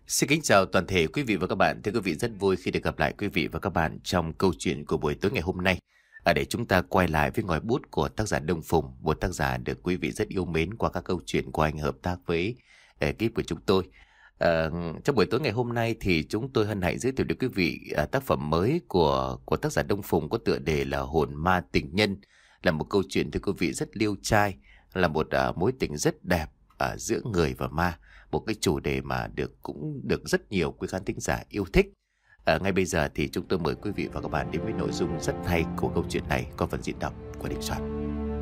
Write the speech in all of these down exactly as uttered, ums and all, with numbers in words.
Xin kính chào toàn thể quý vị và các bạn. Thưa quý vị, rất vui khi được gặp lại quý vị và các bạn trong câu chuyện của buổi tối ngày hôm nay. À, để chúng ta quay lại với ngòi bút của tác giả Đông Phùng, một tác giả được quý vị rất yêu mến qua các câu chuyện của anh hợp tác với ekip của chúng tôi. À, trong buổi tối ngày hôm nay thì chúng tôi hân hạnh giới thiệu đến quý vị à, tác phẩm mới của của tác giả Đông Phùng có tựa đề là Hồn Ma Tình Nhân, là một câu chuyện thưa quý vị rất liêu trai, là một à, mối tình rất đẹp à, giữa người và ma. Một cái chủ đề mà được cũng được rất nhiều quý khán thính giả yêu thích. À, ngay bây giờ thì chúng tôi mời quý vị và các bạn đến với nội dung rất hay của câu chuyện này qua phần diễn đọc của Đình Soạn.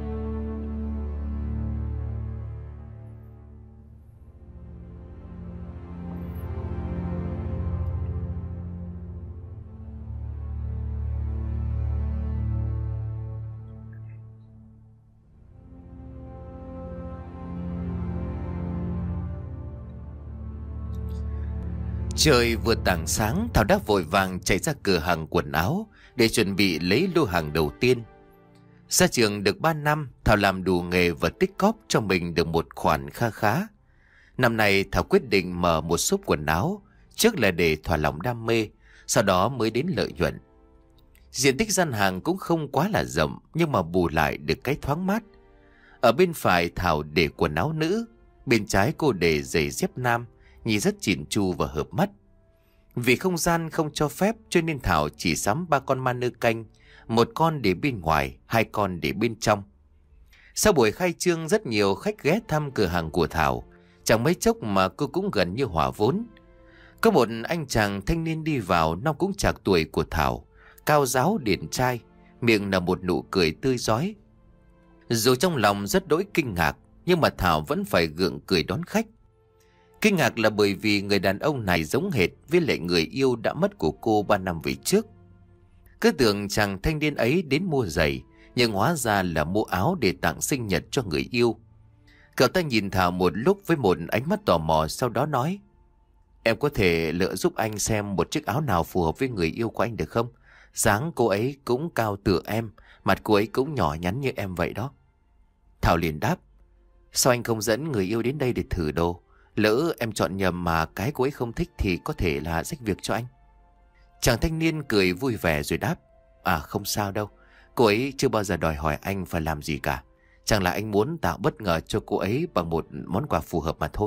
Trời vừa tảng sáng, Thảo đã vội vàng chạy ra cửa hàng quần áo để chuẩn bị lấy lô hàng đầu tiên. Ra trường được ba năm, Thảo làm đủ nghề và tích cóp cho mình được một khoản kha khá. Năm nay Thảo quyết định mở một shop quần áo, trước là để thỏa lòng đam mê, sau đó mới đến lợi nhuận. Diện tích gian hàng cũng không quá là rộng, nhưng mà bù lại được cái thoáng mát. Ở bên phải Thảo để quần áo nữ, bên trái cô để giày dép nam, nhìn rất chỉn chu và hợp mắt. Vì không gian không cho phép cho nên Thảo chỉ sắm ba con ma nơ canh, một con để bên ngoài, hai con để bên trong. Sau buổi khai trương, rất nhiều khách ghé thăm cửa hàng của Thảo. Chẳng mấy chốc mà cô cũng gần như hòa vốn. Có một anh chàng thanh niên đi vào, năm cũng chạc tuổi của Thảo, cao ráo điển trai, miệng là một nụ cười tươi rói. Dù trong lòng rất đỗi kinh ngạc, nhưng mà Thảo vẫn phải gượng cười đón khách. Kinh ngạc là bởi vì người đàn ông này giống hệt với lại người yêu đã mất của cô ba năm về trước. Cứ tưởng chàng thanh niên ấy đến mua giày, nhưng hóa ra là mua áo để tặng sinh nhật cho người yêu. Cậu ta nhìn Thảo một lúc với một ánh mắt tò mò, sau đó nói: "Em có thể lựa giúp anh xem một chiếc áo nào phù hợp với người yêu của anh được không? Dáng cô ấy cũng cao tựa em, mặt cô ấy cũng nhỏ nhắn như em vậy đó." Thảo liền đáp: "Sao anh không dẫn người yêu đến đây để thử đồ? Lỡ em chọn nhầm mà cái cô ấy không thích thì có thể là rách việc cho anh." Chàng thanh niên cười vui vẻ rồi đáp: "À không sao đâu, cô ấy chưa bao giờ đòi hỏi anh phải làm gì cả. Chẳng là anh muốn tạo bất ngờ cho cô ấy bằng một món quà phù hợp mà thôi."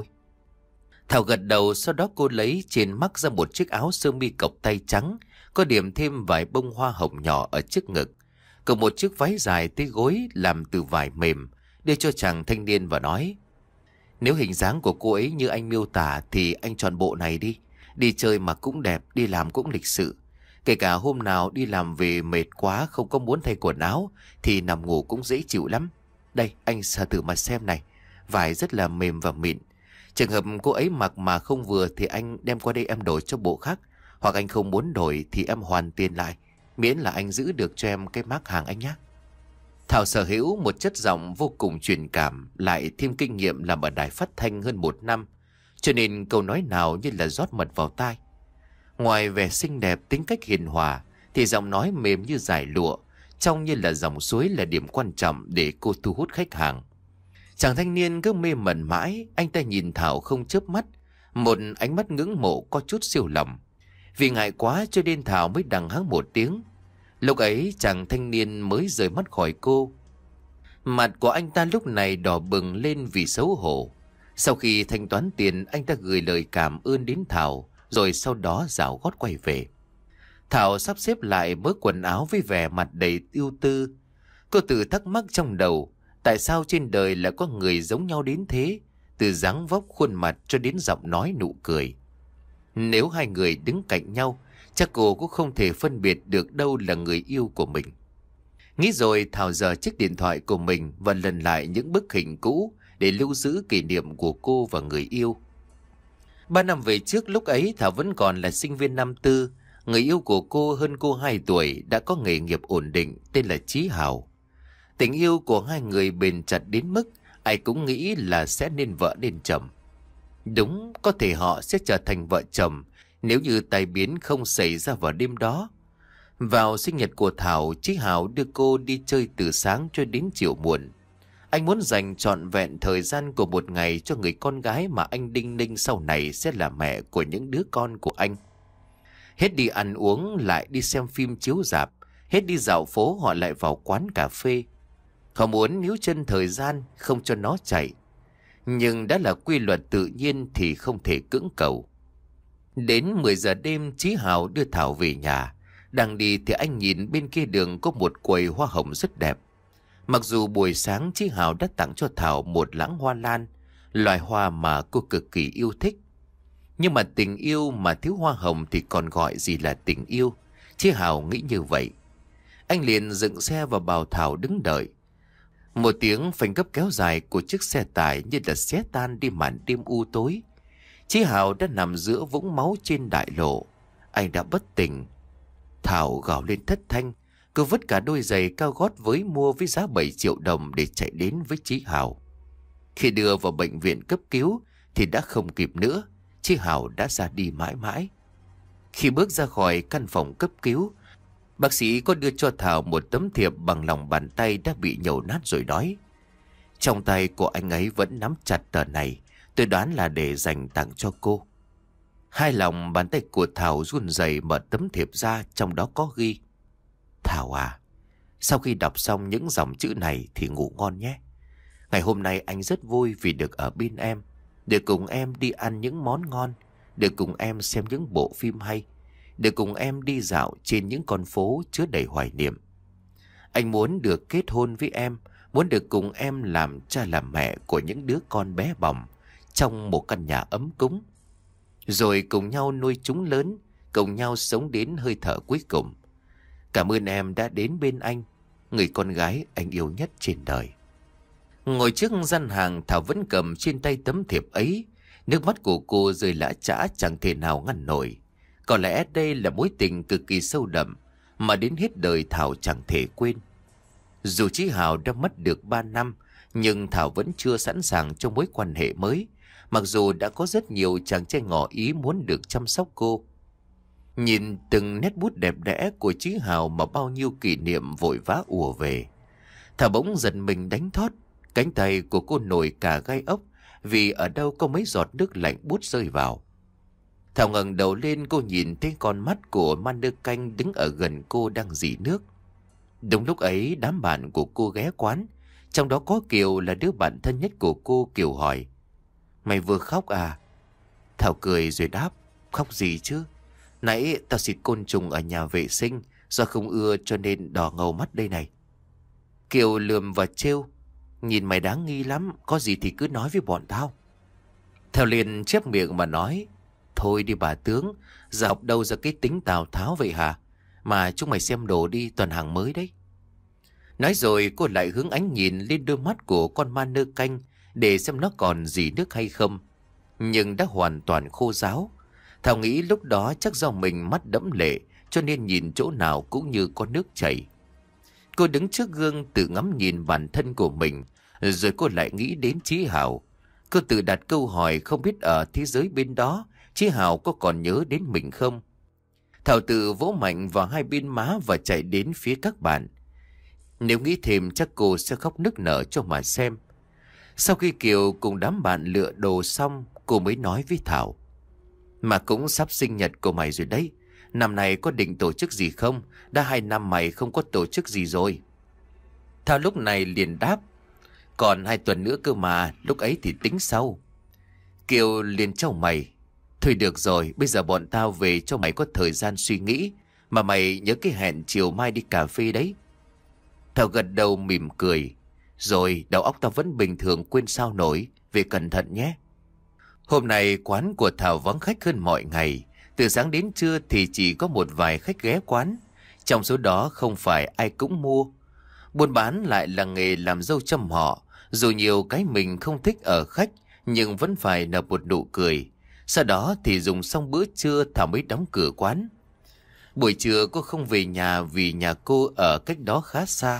Thảo gật đầu, sau đó cô lấy trên mắc ra một chiếc áo sơ mi cộc tay trắng, có điểm thêm vài bông hoa hồng nhỏ ở trước ngực, cùng một chiếc váy dài tới gối làm từ vải mềm, đưa cho chàng thanh niên và nói: "Nếu hình dáng của cô ấy như anh miêu tả thì anh chọn bộ này đi. Đi chơi mà cũng đẹp, đi làm cũng lịch sự. Kể cả hôm nào đi làm về mệt quá không có muốn thay quần áo thì nằm ngủ cũng dễ chịu lắm. Đây, anh sờ thử mà xem này. Vải rất là mềm và mịn. Trường hợp cô ấy mặc mà không vừa thì anh đem qua đây em đổi cho bộ khác. Hoặc anh không muốn đổi thì em hoàn tiền lại, miễn là anh giữ được cho em cái mác hàng anh nhé." Thảo sở hữu một chất giọng vô cùng truyền cảm, lại thêm kinh nghiệm làm ở đài phát thanh hơn một năm, cho nên câu nói nào như là rót mật vào tai. Ngoài vẻ xinh đẹp, tính cách hiền hòa, thì giọng nói mềm như dải lụa, trông như là dòng suối là điểm quan trọng để cô thu hút khách hàng. Chàng thanh niên cứ mê mẩn mãi, anh ta nhìn Thảo không chớp mắt, một ánh mắt ngưỡng mộ có chút siêu lòng. Vì ngại quá cho nên Thảo mới đằng hắng một tiếng. Lúc ấy chàng thanh niên mới rời mắt khỏi cô. Mặt của anh ta lúc này đỏ bừng lên vì xấu hổ. Sau khi thanh toán tiền, anh ta gửi lời cảm ơn đến Thảo, rồi sau đó rảo gót quay về. Thảo sắp xếp lại bớ quần áo với vẻ mặt đầy ưu tư. Cô tự thắc mắc trong đầu, tại sao trên đời lại có người giống nhau đến thế, từ dáng vóc khuôn mặt cho đến giọng nói nụ cười. Nếu hai người đứng cạnh nhau, chắc cô cũng không thể phân biệt được đâu là người yêu của mình. Nghĩ rồi, Thảo giở chiếc điện thoại của mình và lần lại những bức hình cũ để lưu giữ kỷ niệm của cô và người yêu. Ba năm về trước, lúc ấy Thảo vẫn còn là sinh viên năm tư. Người yêu của cô hơn cô hai tuổi, đã có nghề nghiệp ổn định, tên là Chí Hào. Tình yêu của hai người bền chặt đến mức ai cũng nghĩ là sẽ nên vợ nên chồng. Đúng, có thể họ sẽ trở thành vợ chồng nếu như tai biến không xảy ra vào đêm đó. Vào sinh nhật của Thảo, Chí Hào đưa cô đi chơi từ sáng cho đến chiều muộn. Anh muốn dành trọn vẹn thời gian của một ngày cho người con gái mà anh đinh ninh sau này sẽ là mẹ của những đứa con của anh. Hết đi ăn uống lại đi xem phim chiếu rạp, hết đi dạo phố họ lại vào quán cà phê. Họ muốn níu chân thời gian không cho nó chạy. Nhưng đã là quy luật tự nhiên thì không thể cưỡng cầu. Đến mười giờ đêm Chí Hào đưa Thảo về nhà. Đang đi thì anh nhìn bên kia đường có một quầy hoa hồng rất đẹp. Mặc dù buổi sáng Chí Hào đã tặng cho Thảo một lẵng hoa lan, loài hoa mà cô cực kỳ yêu thích. Nhưng mà tình yêu mà thiếu hoa hồng thì còn gọi gì là tình yêu? Chí Hào nghĩ như vậy. Anh liền dựng xe và bảo Thảo đứng đợi. Một tiếng phanh gấp kéo dài của chiếc xe tải như là xé tan đi màn đêm u tối. Chí Hào đã nằm giữa vũng máu trên đại lộ. Anh đã bất tỉnh. Thảo gào lên thất thanh. Cô vứt cả đôi giày cao gót với mua với giá bảy triệu đồng để chạy đến với Chí Hào. Khi đưa vào bệnh viện cấp cứu thì đã không kịp nữa. Chí Hào đã ra đi mãi mãi. Khi bước ra khỏi căn phòng cấp cứu, bác sĩ có đưa cho Thảo một tấm thiệp bằng lòng bàn tay đã bị nhổ nát rồi nói. Trong tay của anh ấy vẫn nắm chặt tờ này. Tôi đoán là để dành tặng cho cô. Hai lòng bàn tay của Thảo run rẩy mở tấm thiệp ra, trong đó có ghi. Thảo à, sau khi đọc xong những dòng chữ này thì ngủ ngon nhé. Ngày hôm nay anh rất vui vì được ở bên em, được cùng em đi ăn những món ngon, được cùng em xem những bộ phim hay, được cùng em đi dạo trên những con phố chứa đầy hoài niệm. Anh muốn được kết hôn với em, muốn được cùng em làm cha làm mẹ của những đứa con bé bỏng trong một căn nhà ấm cúng, rồi cùng nhau nuôi chúng lớn, cùng nhau sống đến hơi thở cuối cùng. Cảm ơn em đã đến bên anh, người con gái anh yêu nhất trên đời. Ngồi trước gian hàng, Thảo vẫn cầm trên tay tấm thiệp ấy. Nước mắt của cô rơi lã chã chẳng thể nào ngăn nổi. Có lẽ đây là mối tình cực kỳ sâu đậm mà đến hết đời Thảo chẳng thể quên. Dù Chí Hào đã mất được ba năm, nhưng Thảo vẫn chưa sẵn sàng cho mối quan hệ mới. Mặc dù đã có rất nhiều chàng trai ngỏ ý muốn được chăm sóc cô. Nhìn từng nét bút đẹp đẽ của Chí Hào mà bao nhiêu kỷ niệm vội vã ùa về, Thảo bỗng giật mình đánh thót. Cánh tay của cô nổi cả gai ốc vì ở đâu có mấy giọt nước lạnh buốt rơi vào. Thảo ngẩng đầu lên, cô nhìn thấy con mắt của Man Đơ Canh đứng ở gần cô đang rỉ nước. Đúng lúc ấy đám bạn của cô ghé quán, trong đó có Kiều là đứa bạn thân nhất của cô. Kiều hỏi, mày vừa khóc à? Thảo cười rồi đáp, khóc gì chứ? Nãy tao xịt côn trùng ở nhà vệ sinh, do không ưa cho nên đỏ ngầu mắt đây này. Kiều lườm và trêu, nhìn mày đáng nghi lắm, có gì thì cứ nói với bọn tao. Thảo liền chép miệng mà nói, thôi đi bà tướng, giờ học đâu ra cái tính Tào Tháo vậy hả? Mà chúng mày xem đồ đi, toàn hàng mới đấy. Nói rồi cô lại hướng ánh nhìn lên đôi mắt của con Ma Nơ Canh để xem nó còn gì nước hay không. Nhưng đã hoàn toàn khô ráo. Thảo nghĩ lúc đó chắc do mình mắt đẫm lệ cho nên nhìn chỗ nào cũng như có nước chảy. Cô đứng trước gương tự ngắm nhìn bản thân của mình, rồi cô lại nghĩ đến Chí Hào. Cô tự đặt câu hỏi không biết ở thế giới bên đó Chí Hào có còn nhớ đến mình không. Thảo tự vỗ mạnh vào hai bên má và chạy đến phía các bạn. Nếu nghĩ thêm chắc cô sẽ khóc nức nở cho mà xem. Sau khi Kiều cùng đám bạn lựa đồ xong, cô mới nói với Thảo, mà cũng sắp sinh nhật của mày rồi đấy. Năm này có định tổ chức gì không? Đã hai năm mày không có tổ chức gì rồi. Thảo lúc này liền đáp, còn hai tuần nữa cơ mà, lúc ấy thì tính sau. Kiều liền chau mày, thôi được rồi, bây giờ bọn tao về cho mày có thời gian suy nghĩ. Mà mày nhớ cái hẹn chiều mai đi cà phê đấy. Thảo gật đầu mỉm cười, rồi đầu óc tao vẫn bình thường, quên sao nổi, về cẩn thận nhé. Hôm nay quán của Thảo vắng khách hơn mọi ngày. Từ sáng đến trưa thì chỉ có một vài khách ghé quán. Trong số đó không phải ai cũng mua. Buôn bán lại là nghề làm dâu trăm họ. Dù nhiều cái mình không thích ở khách, nhưng vẫn phải nở một nụ cười. Sau đó thì dùng xong bữa trưa Thảo mới đóng cửa quán. Buổi trưa cô không về nhà vì nhà cô ở cách đó khá xa.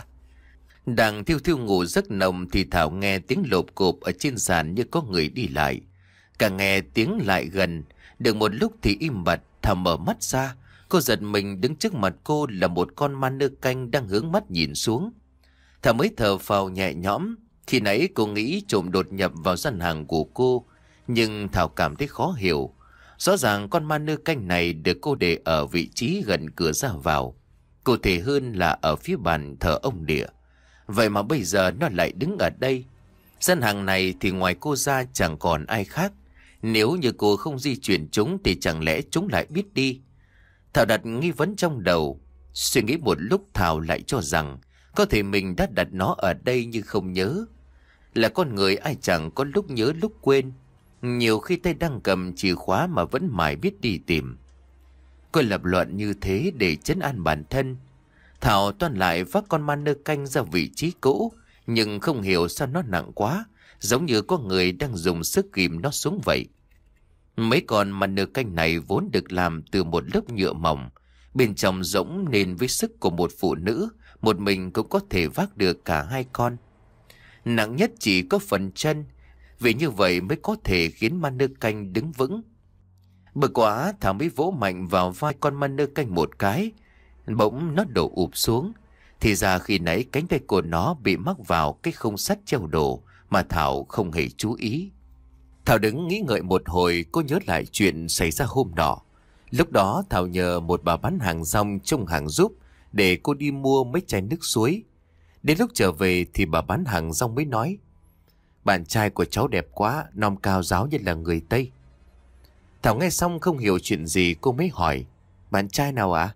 Đang thiêu thiêu ngủ giấc nồng thì Thảo nghe tiếng lộp cộp ở trên sàn như có người đi lại. Càng nghe tiếng lại gần, được một lúc thì im bặt. Thảo mở mắt ra, cô giật mình, đứng trước mặt cô là một con Ma Nơ Canh đang hướng mắt nhìn xuống. Thảo mới thở phào nhẹ nhõm. Khi nãy cô nghĩ trộm đột nhập vào gian hàng của cô, nhưng Thảo cảm thấy khó hiểu. Rõ ràng con ma nơ canh này được cô để ở vị trí gần cửa ra vào, cụ thể hơn là ở phía bàn thờ ông địa. Vậy mà bây giờ nó lại đứng ở đây. Gian hàng này thì ngoài cô ra chẳng còn ai khác. Nếu như cô không di chuyển chúng thì chẳng lẽ chúng lại biết đi? Thảo đặt nghi vấn trong đầu. Suy nghĩ một lúc Thảo lại cho rằng có thể mình đã đặt nó ở đây nhưng không nhớ. Là con người ai chẳng có lúc nhớ lúc quên. Nhiều khi tay đang cầm chìa khóa mà vẫn mãi biết đi tìm. Cô lập luận như thế để trấn an bản thân. Thảo toan lại vác con ma nơ canh ra vị trí cũ, nhưng không hiểu sao nó nặng quá, giống như có người đang dùng sức ghim nó xuống vậy. Mấy con ma nơ canh này vốn được làm từ một lớp nhựa mỏng, bên trong rỗng nên với sức của một phụ nữ, một mình cũng có thể vác được cả hai con. Nặng nhất chỉ có phần chân, vì như vậy mới có thể khiến ma nơ canh đứng vững. Bực quá, Thảo mới vỗ mạnh vào vai con ma nơ canh một cái, bỗng nó đổ ụp xuống. Thì ra khi nãy cánh tay của nó bị mắc vào cái khung sắt treo đồ mà Thảo không hề chú ý. Thảo đứng nghĩ ngợi một hồi, cô nhớ lại chuyện xảy ra hôm nọ. Lúc đó Thảo nhờ một bà bán hàng rong trông hàng giúp để cô đi mua mấy chai nước suối. Đến lúc trở về thì bà bán hàng rong mới nói: "Bạn trai của cháu đẹp quá, non cao ráo như là người Tây." Thảo nghe xong không hiểu chuyện gì, cô mới hỏi: "Bạn trai nào ạ?"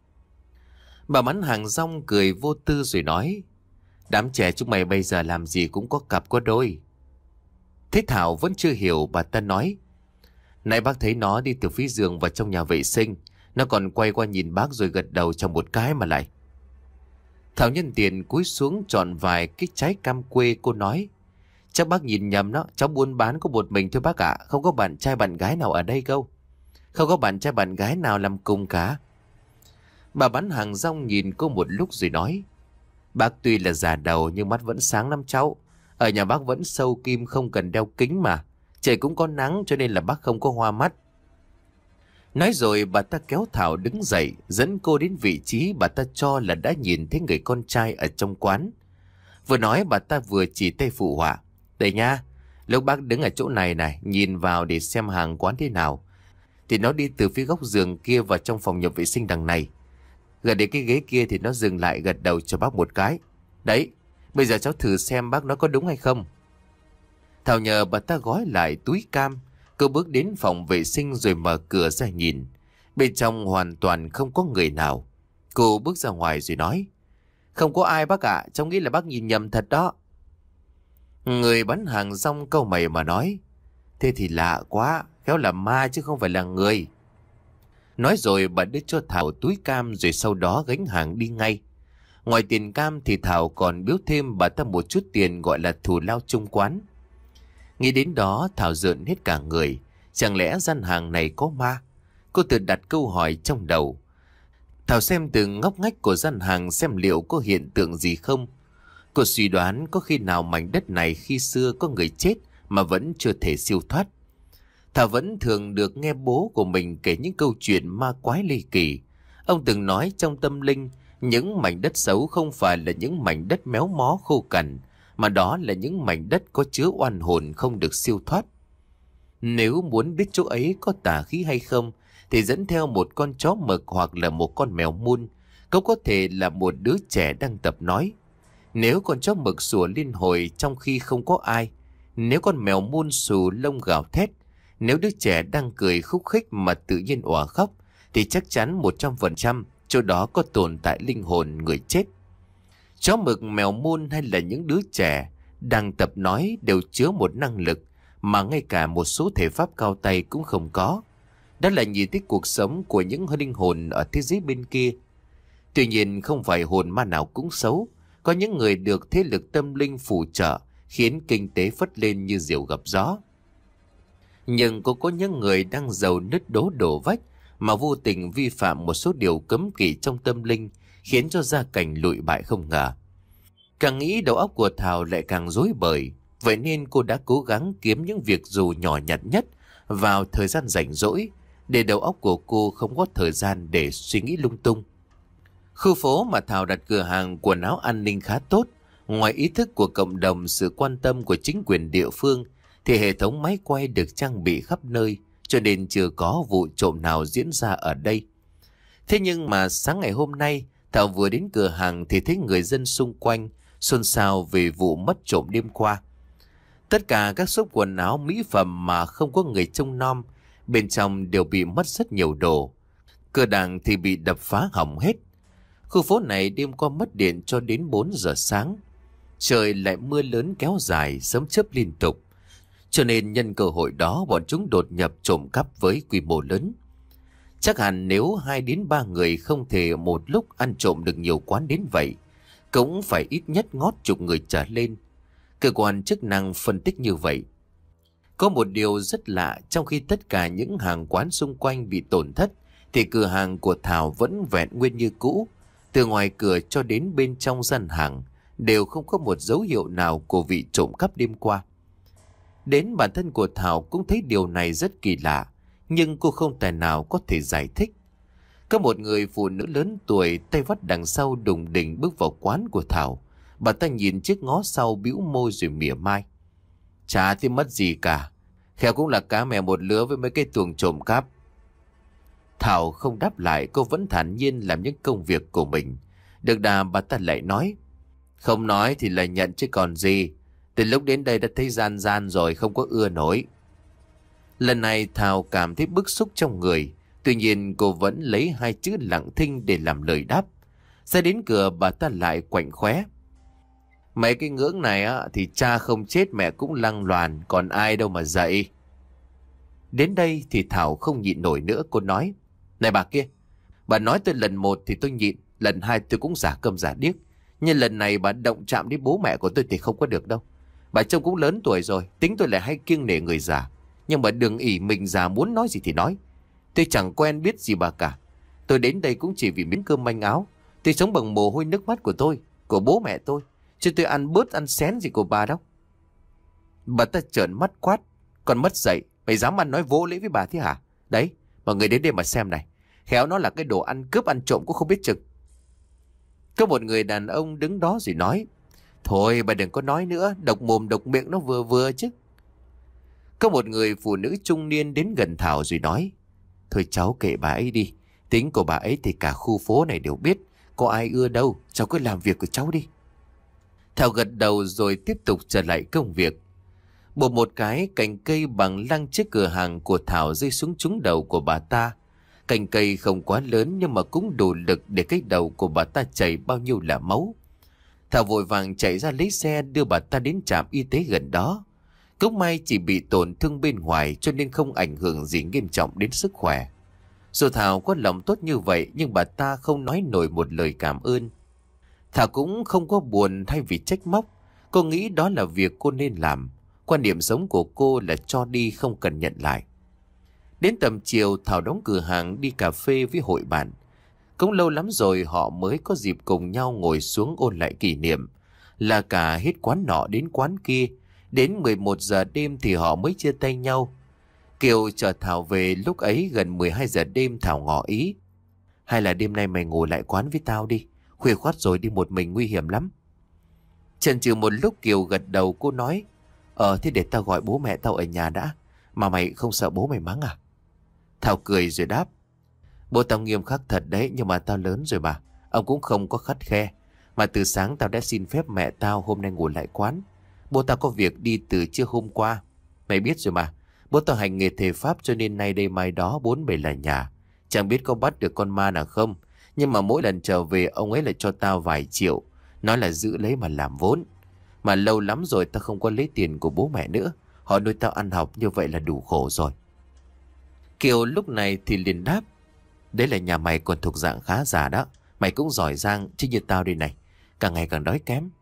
Bà bán hàng rong cười vô tư rồi nói: "Đám trẻ chúng mày bây giờ làm gì cũng có cặp có đôi." Thế Thảo vẫn chưa hiểu, bà ta nói: "Nãy bác thấy nó đi từ phía giường vào trong nhà vệ sinh, nó còn quay qua nhìn bác rồi gật đầu trong một cái mà lại." Thảo nhân tiền cúi xuống chọn vài cái trái cam quê, cô nói: "Chắc bác nhìn nhầm đó, cháu buôn bán có một mình thôi bác ạ, không có bạn trai bạn gái nào ở đây đâu. Không có bạn trai bạn gái nào làm cùng cả." Bà bán hàng rong nhìn cô một lúc rồi nói: "Bác tuy là già đầu nhưng mắt vẫn sáng lắm cháu. Ở nhà bác vẫn sâu kim không cần đeo kính mà. Trời cũng có nắng cho nên là bác không có hoa mắt." Nói rồi bà ta kéo Thảo đứng dậy, dẫn cô đến vị trí bà ta cho là đã nhìn thấy người con trai ở trong quán. Vừa nói bà ta vừa chỉ tay phụ họa: "Đây nha, lúc bác đứng ở chỗ này này, nhìn vào để xem hàng quán thế nào, thì nó đi từ phía góc giường kia vào trong phòng nhập vệ sinh đằng này. Gần đến cái ghế kia thì nó dừng lại gật đầu cho bác một cái. Đấy, bây giờ cháu thử xem bác nói có đúng hay không." Thảo nhờ bà ta gói lại túi cam. Cô bước đến phòng vệ sinh rồi mở cửa ra nhìn. Bên trong hoàn toàn không có người nào. Cô bước ra ngoài rồi nói: "Không có ai bác ạ, cháu nghĩ là bác nhìn nhầm thật đó." Người bán hàng rong cau mày mà nói: "Thế thì lạ quá, khéo là ma chứ không phải là người." Nói rồi bà đưa cho Thảo túi cam rồi sau đó gánh hàng đi ngay. Ngoài tiền cam thì Thảo còn biếu thêm bà ta một chút tiền gọi là thù lao chung quán. Nghĩ đến đó Thảo rợn hết cả người. Chẳng lẽ gian hàng này có ma? Cô tự đặt câu hỏi trong đầu. Thảo xem từng ngóc ngách của gian hàng xem liệu có hiện tượng gì không. Cô suy đoán có khi nào mảnh đất này khi xưa có người chết mà vẫn chưa thể siêu thoát. Thảo vẫn thường được nghe bố của mình kể những câu chuyện ma quái ly kỳ. Ông từng nói trong tâm linh, những mảnh đất xấu không phải là những mảnh đất méo mó khô cằn, mà đó là những mảnh đất có chứa oan hồn không được siêu thoát. Nếu muốn biết chỗ ấy có tà khí hay không, thì dẫn theo một con chó mực hoặc là một con mèo mun, cũng có thể là một đứa trẻ đang tập nói. Nếu con chó mực sủa liên hồi trong khi không có ai, nếu con mèo mun xù lông gào thét, nếu đứa trẻ đang cười khúc khích mà tự nhiên òa khóc, thì chắc chắn một trăm phần trăm chỗ đó có tồn tại linh hồn người chết. Chó mực, mèo mun hay là những đứa trẻ đang tập nói đều chứa một năng lực mà ngay cả một số thể pháp cao tay cũng không có. Đó là nhìn thấy cuộc sống của những linh hồn ở thế giới bên kia. Tuy nhiên không phải hồn ma nào cũng xấu. Có những người được thế lực tâm linh phù trợ khiến kinh tế phất lên như diều gặp gió. Nhưng cũng có những người đang giàu nứt đố đổ vách mà vô tình vi phạm một số điều cấm kỵ trong tâm linh, khiến cho gia cảnh lụi bại không ngờ. Càng nghĩ đầu óc của Thảo lại càng rối bời. Vậy nên cô đã cố gắng kiếm những việc dù nhỏ nhặt nhất vào thời gian rảnh rỗi, để đầu óc của cô không có thời gian để suy nghĩ lung tung. Khu phố mà Thảo đặt cửa hàng quần áo an ninh khá tốt. Ngoài ý thức của cộng đồng, sự quan tâm của chính quyền địa phương, thì hệ thống máy quay được trang bị khắp nơi, cho nên chưa có vụ trộm nào diễn ra ở đây. Thế nhưng mà sáng ngày hôm nay, Thảo vừa đến cửa hàng thì thấy người dân xung quanh xôn xao về vụ mất trộm đêm qua. Tất cả các shop quần áo mỹ phẩm mà không có người trông nom, bên trong đều bị mất rất nhiều đồ. Cửa đàng thì bị đập phá hỏng hết. Khu phố này đêm qua mất điện cho đến bốn giờ sáng. Trời lại mưa lớn kéo dài, sấm chớp liên tục. Cho nên nhân cơ hội đó bọn chúng đột nhập trộm cắp với quy mô lớn. Chắc hẳn nếu hai đến ba người không thể một lúc ăn trộm được nhiều quán đến vậy, cũng phải ít nhất ngót chục người trở lên. Cơ quan chức năng phân tích như vậy. Có một điều rất lạ, trong khi tất cả những hàng quán xung quanh bị tổn thất, thì cửa hàng của Thảo vẫn vẹn nguyên như cũ. Từ ngoài cửa cho đến bên trong gian hàng đều không có một dấu hiệu nào của vị trộm cắp đêm qua. Đến bản thân của Thảo cũng thấy điều này rất kỳ lạ, nhưng cô không tài nào có thể giải thích. Có một người phụ nữ lớn tuổi tay vắt đằng sau đùng đỉnh bước vào quán của Thảo. Bà ta nhìn chiếc ngó sau bĩu môi rồi mỉa mai. Chả thấy mất gì cả, khéo cũng là cá mè một lứa với mấy cái tuồng trộm cắp. Thảo không đáp lại, cô vẫn thản nhiên làm những công việc của mình. Được đà bà ta lại nói. Không nói thì là nhận chứ còn gì. Từ lúc đến đây đã thấy gian gian rồi, không có ưa nổi. Lần này Thảo cảm thấy bức xúc trong người. Tuy nhiên cô vẫn lấy hai chữ lặng thinh để làm lời đáp. Ra đến cửa bà ta lại quạnh khóe. Mấy cái ngưỡng này á thì cha không chết mẹ cũng lăng loàn, còn ai đâu mà dạy. Đến đây thì Thảo không nhịn nổi nữa, cô nói. Này bà kia, bà nói tôi lần một thì tôi nhịn, lần hai tôi cũng giả câm giả điếc. Nhưng lần này bà động chạm đến bố mẹ của tôi thì không có được đâu. Bà trông cũng lớn tuổi rồi, tính tôi lại hay kiêng nể người già. Nhưng mà đừng ỷ mình già muốn nói gì thì nói. Tôi chẳng quen biết gì bà cả. Tôi đến đây cũng chỉ vì miếng cơm manh áo. Tôi sống bằng mồ hôi nước mắt của tôi, của bố mẹ tôi. Chứ tôi ăn bớt ăn xén gì của bà đâu. Bà ta trợn mắt quát. Còn mất dạy, mày dám ăn nói vô lễ với bà thế hả? Đấy, mọi người đến đây mà xem này. Khéo nó là cái đồ ăn cướp ăn trộm cũng không biết chừng. Có một người đàn ông đứng đó rồi nói. Thôi bà đừng có nói nữa, độc mồm độc miệng nó vừa vừa chứ. Có một người phụ nữ trung niên đến gần Thảo rồi nói. Thôi cháu kệ bà ấy đi. Tính của bà ấy thì cả khu phố này đều biết. Có ai ưa đâu, cháu cứ làm việc của cháu đi. Thảo gật đầu rồi tiếp tục trở lại công việc. Bột một cái cành cây bằng lăng trước cửa hàng của Thảo rơi xuống trúng đầu của bà ta. Cành cây không quá lớn nhưng mà cũng đủ lực để cái đầu của bà ta chảy bao nhiêu là máu. Thảo vội vàng chạy ra lấy xe đưa bà ta đến trạm y tế gần đó. Cũng may chỉ bị tổn thương bên ngoài cho nên không ảnh hưởng gì nghiêm trọng đến sức khỏe. Dù Thảo có lòng tốt như vậy nhưng bà ta không nói nổi một lời cảm ơn. Thảo cũng không có buồn thay vì trách móc. Cô nghĩ đó là việc cô nên làm. Quan điểm sống của cô là cho đi không cần nhận lại. Đến tầm chiều Thảo đóng cửa hàng đi cà phê với hội bạn. Cũng lâu lắm rồi họ mới có dịp cùng nhau ngồi xuống ôn lại kỷ niệm. Là cả hết quán nọ đến quán kia. Đến mười một giờ đêm thì họ mới chia tay nhau. Kiều chờ Thảo về lúc ấy gần mười hai giờ đêm. Thảo ngỏ ý. Hay là đêm nay mày ngồi lại quán với tao đi. Khuya khoắt rồi đi một mình nguy hiểm lắm. Chần chừ một lúc Kiều gật đầu, cô nói. Ờ thế để tao gọi bố mẹ tao ở nhà đã. Mà mày không sợ bố mày mắng à? Thảo cười rồi đáp. Bố tao nghiêm khắc thật đấy, nhưng mà tao lớn rồi mà. Ông cũng không có khắt khe. Mà từ sáng tao đã xin phép mẹ tao hôm nay ngủ lại quán. Bố tao có việc đi từ trưa hôm qua. Mày biết rồi mà. Bố tao hành nghề thầy pháp cho nên nay đây mai đó bốn bề là nhà. Chẳng biết có bắt được con ma nào không. Nhưng mà mỗi lần trở về ông ấy lại cho tao vài triệu. Nói là giữ lấy mà làm vốn. Mà lâu lắm rồi tao không có lấy tiền của bố mẹ nữa. Họ nuôi tao ăn học như vậy là đủ khổ rồi. Kiều lúc này thì liền đáp. Đấy là nhà mày còn thuộc dạng khá giả đó. Mày cũng giỏi giang chứ như tao đây này. Càng ngày càng đói kém.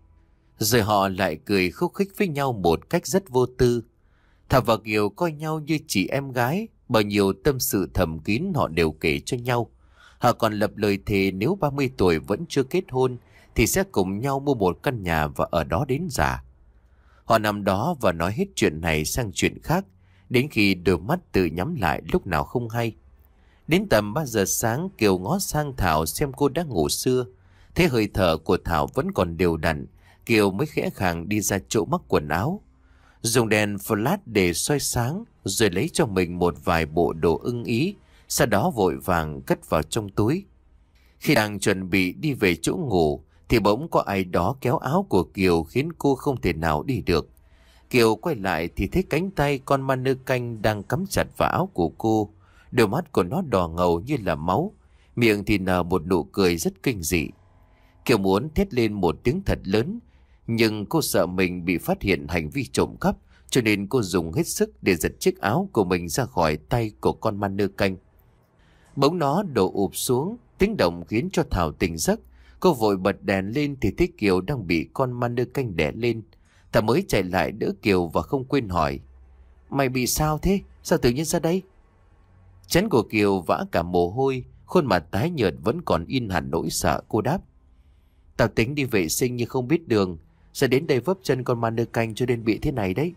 Rồi họ lại cười khúc khích với nhau một cách rất vô tư. Thảo và Kiều coi nhau như chị em gái. Bao nhiêu tâm sự thầm kín họ đều kể cho nhau. Họ còn lập lời thề nếu ba mươi tuổi vẫn chưa kết hôn thì sẽ cùng nhau mua một căn nhà và ở đó đến già. Họ nằm đó và nói hết chuyện này sang chuyện khác, đến khi đôi mắt tự nhắm lại lúc nào không hay. Đến tầm ba giờ sáng Kiều ngó sang Thảo xem cô đã ngủ xưa. Thế hơi thở của Thảo vẫn còn đều đặn. Kiều mới khẽ khàng đi ra chỗ mắc quần áo, dùng đèn flash để soi sáng, rồi lấy cho mình một vài bộ đồ ưng ý, sau đó vội vàng cất vào trong túi. Khi đang chuẩn bị đi về chỗ ngủ thì bỗng có ai đó kéo áo của Kiều khiến cô không thể nào đi được. Kiều quay lại thì thấy cánh tay con ma nơ canh đang cắm chặt vào áo của cô. Đôi mắt của nó đỏ ngầu như là máu, miệng thì nở một nụ cười rất kinh dị. Kiều muốn thét lên một tiếng thật lớn, nhưng cô sợ mình bị phát hiện hành vi trộm cắp, cho nên cô dùng hết sức để giật chiếc áo của mình ra khỏi tay của con ma nơ canh. Bỗng nó đổ ụp xuống, tiếng động khiến cho Thảo tỉnh giấc. Cô vội bật đèn lên thì thấy Kiều đang bị con ma nơ canh đè lên. Thảo mới chạy lại đỡ Kiều và không quên hỏi: "Mày bị sao thế? Sao tự nhiên ra đây?" Trán của Kiều vã cả mồ hôi, khuôn mặt tái nhợt vẫn còn in hẳn nỗi sợ. Cô đáp: "Tao tính đi vệ sinh nhưng không biết đường, giờ đến đây vấp chân con ma nơ canh cho nên bị thế này đấy."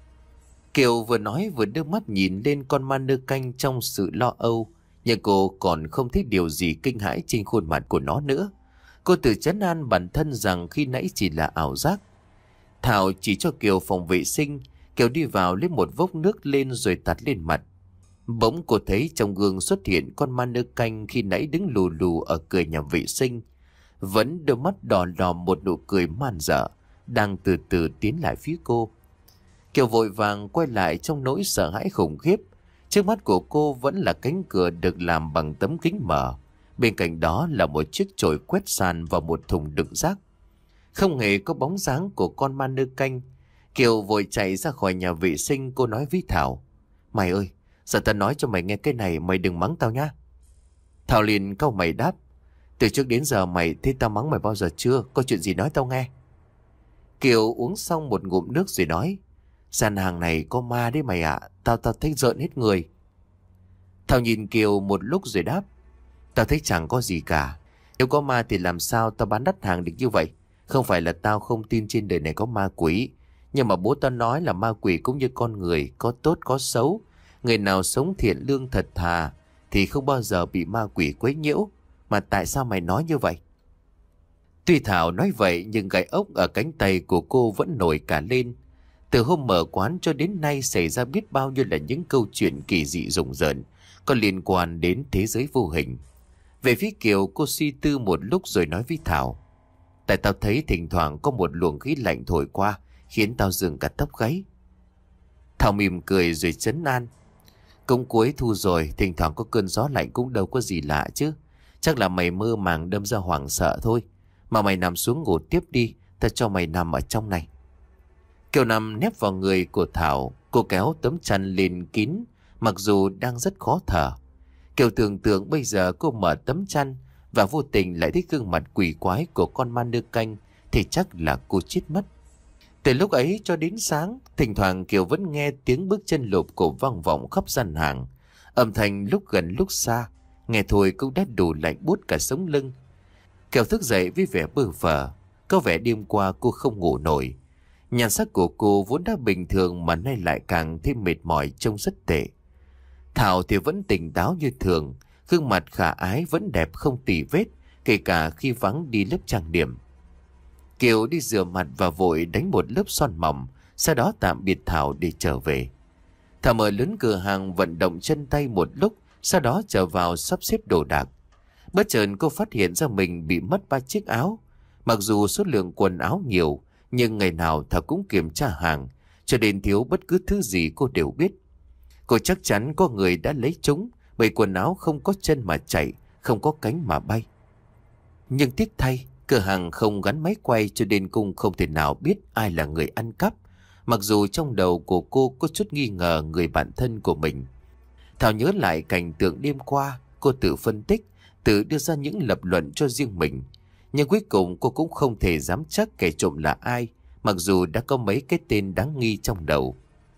Kiều vừa nói vừa đưa mắt nhìn lên con ma nơ canh trong sự lo âu, nhưng cô còn không thấy điều gì kinh hãi trên khuôn mặt của nó nữa. Cô tự trấn an bản thân rằng khi nãy chỉ là ảo giác. Thảo chỉ cho Kiều phòng vệ sinh. Kiều đi vào lấy một vốc nước lên rồi tạt lên mặt. Bỗng cô thấy trong gương xuất hiện con ma nơ canh khi nãy đứng lù lù ở cửa nhà vệ sinh, vẫn đôi mắt đỏ lò một nụ cười man dợ, đang từ từ tiến lại phía cô. Kiều vội vàng quay lại trong nỗi sợ hãi khủng khiếp. Trước mắt của cô vẫn là cánh cửa được làm bằng tấm kính mở. Bên cạnh đó là một chiếc chổi quét sàn và một thùng đựng rác. Không hề có bóng dáng của con ma nơ canh. Kiều vội chạy ra khỏi nhà vệ sinh. Cô nói với Thảo: "Mày ơi, giờ tao nói cho mày nghe cái này, mày đừng mắng tao nhá." Thảo liền cau mày đáp: "Từ trước đến giờ mày thấy tao mắng mày bao giờ chưa? Có chuyện gì nói tao nghe." Kiều uống xong một ngụm nước rồi nói: "Gian hàng này có ma đấy mày ạ, tao tao thấy rợn hết người." Thảo nhìn Kiều một lúc rồi đáp: "Tao thấy chẳng có gì cả. Nếu có ma thì làm sao tao bán đắt hàng được như vậy? Không phải là tao không tin trên đời này có ma quỷ, nhưng mà bố tao nói là ma quỷ cũng như con người, có tốt có xấu. Người nào sống thiện lương thật thà thì không bao giờ bị ma quỷ quấy nhiễu. Mà tại sao mày nói như vậy?" Tuy Thảo nói vậy nhưng gai ốc ở cánh tay của cô vẫn nổi cả lên. Từ hôm mở quán cho đến nay xảy ra biết bao nhiêu là những câu chuyện kỳ dị rùng rợn có liên quan đến thế giới vô hình. Về phía Kiều, cô suy tư một lúc rồi nói với Thảo: "Tại tao thấy thỉnh thoảng có một luồng khí lạnh thổi qua, khiến tao dựng cả tóc gáy." Thảo mỉm cười rồi trấn an: "Cũng cuối thu rồi, thỉnh thoảng có cơn gió lạnh cũng đâu có gì lạ chứ. Chắc là mày mơ màng đâm ra hoảng sợ thôi. Mà mày nằm xuống ngủ tiếp đi, tao cho mày nằm ở trong này." Kiều nằm nép vào người của Thảo. Cô kéo tấm chăn lên kín, mặc dù đang rất khó thở. Kiều tưởng tượng bây giờ cô mở tấm chăn và vô tình lại thấy gương mặt quỷ quái của con ma nơ canh thì chắc là cô chết mất. Từ lúc ấy cho đến sáng, thỉnh thoảng Kiều vẫn nghe tiếng bước chân lộp cộp vang vọng khắp gian hàng. Âm thanh lúc gần lúc xa, nghe thôi cũng đã đủ lạnh buốt cả sống lưng. Kiều thức dậy với vẻ bơ phờ. Có vẻ đêm qua cô không ngủ nổi. Nhan sắc của cô vốn đã bình thường mà nay lại càng thêm mệt mỏi, trông rất tệ. Thảo thì vẫn tỉnh táo như thường, gương mặt khả ái vẫn đẹp không tì vết, kể cả khi vắng đi lớp trang điểm. Kiều đi rửa mặt và vội đánh một lớp son mỏng, sau đó tạm biệt Thảo để trở về. Thảo mở lớn cửa hàng vận động chân tay một lúc, sau đó trở vào sắp xếp đồ đạc. Bất chợt cô phát hiện ra mình bị mất ba chiếc áo. Mặc dù số lượng quần áo nhiều, nhưng ngày nào Thảo cũng kiểm tra hàng, cho đến thiếu bất cứ thứ gì cô đều biết. Cô chắc chắn có người đã lấy chúng, bởi quần áo không có chân mà chạy, không có cánh mà bay. Nhưng tiếc thay, cửa hàng không gắn máy quay cho nên cũng không thể nào biết ai là người ăn cắp. Mặc dù trong đầu của cô có chút nghi ngờ người bạn thân của mình. Thảo nhớ lại cảnh tượng đêm qua, cô tự phân tích, tự đưa ra những lập luận cho riêng mình. Nhưng cuối cùng cô cũng không thể dám chắc kẻ trộm là ai, mặc dù đã có mấy cái tên đáng nghi trong đầu.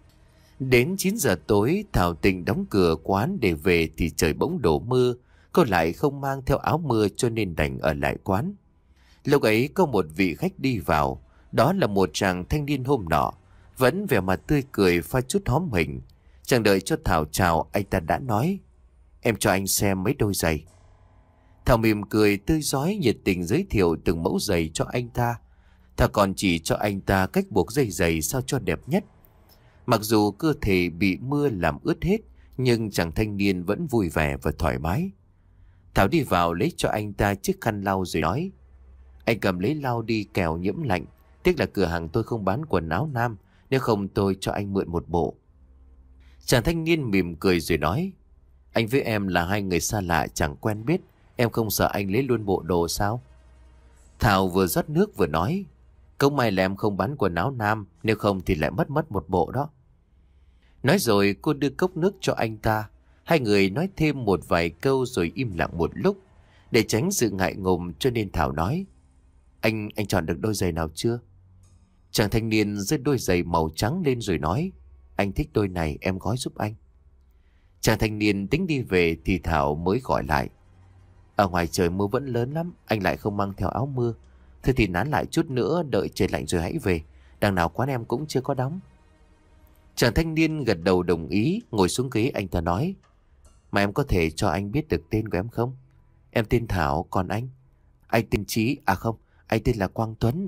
Đến chín giờ tối, Thảo Tình đóng cửa quán để về thì trời bỗng đổ mưa. Cô lại không mang theo áo mưa cho nên đành ở lại quán. Lúc ấy có một vị khách đi vào. Đó là một chàng thanh niên hôm nọ, vẫn vẻ mặt tươi cười pha chút hóm hình. Chẳng đợi cho Thảo chào, anh ta đã nói: "Em cho anh xem mấy đôi giày." Thảo mỉm cười tươi rói nhiệt tình giới thiệu từng mẫu giày cho anh ta. Thảo còn chỉ cho anh ta cách buộc dây giày sao cho đẹp nhất. Mặc dù cơ thể bị mưa làm ướt hết, nhưng chàng thanh niên vẫn vui vẻ và thoải mái. Thảo đi vào lấy cho anh ta chiếc khăn lau rồi nói: Anh cầm lấy lau đi kẻo nhiễm lạnh. Tiếc là cửa hàng tôi không bán quần áo nam, nếu không tôi cho anh mượn một bộ. Chàng thanh niên mỉm cười rồi nói: Anh với em là hai người xa lạ chẳng quen biết, em không sợ anh lấy luôn bộ đồ sao? Thảo vừa rót nước vừa nói: Cũng may là em không bán quần áo nam, nếu không thì lại mất mất một bộ đó. Nói rồi cô đưa cốc nước cho anh ta. Hai người nói thêm một vài câu rồi im lặng một lúc. Để tránh sự ngại ngùng cho nên Thảo nói: Anh, anh chọn được đôi giày nào chưa? Chàng thanh niên giơ đôi giày màu trắng lên rồi nói: Anh thích đôi này, em gói giúp anh. Chàng thanh niên tính đi về thì Thảo mới gọi lại: Ở ngoài trời mưa vẫn lớn lắm, anh lại không mang theo áo mưa. Thôi thì nán lại chút nữa, đợi trời lạnh rồi hãy về. Đằng nào quán em cũng chưa có đóng. Chàng thanh niên gật đầu đồng ý. Ngồi xuống ghế anh ta nói: Mà em có thể cho anh biết được tên của em không? Em tên Thảo, còn anh? Anh tên Chí, à không, anh tên là Quang Tuấn.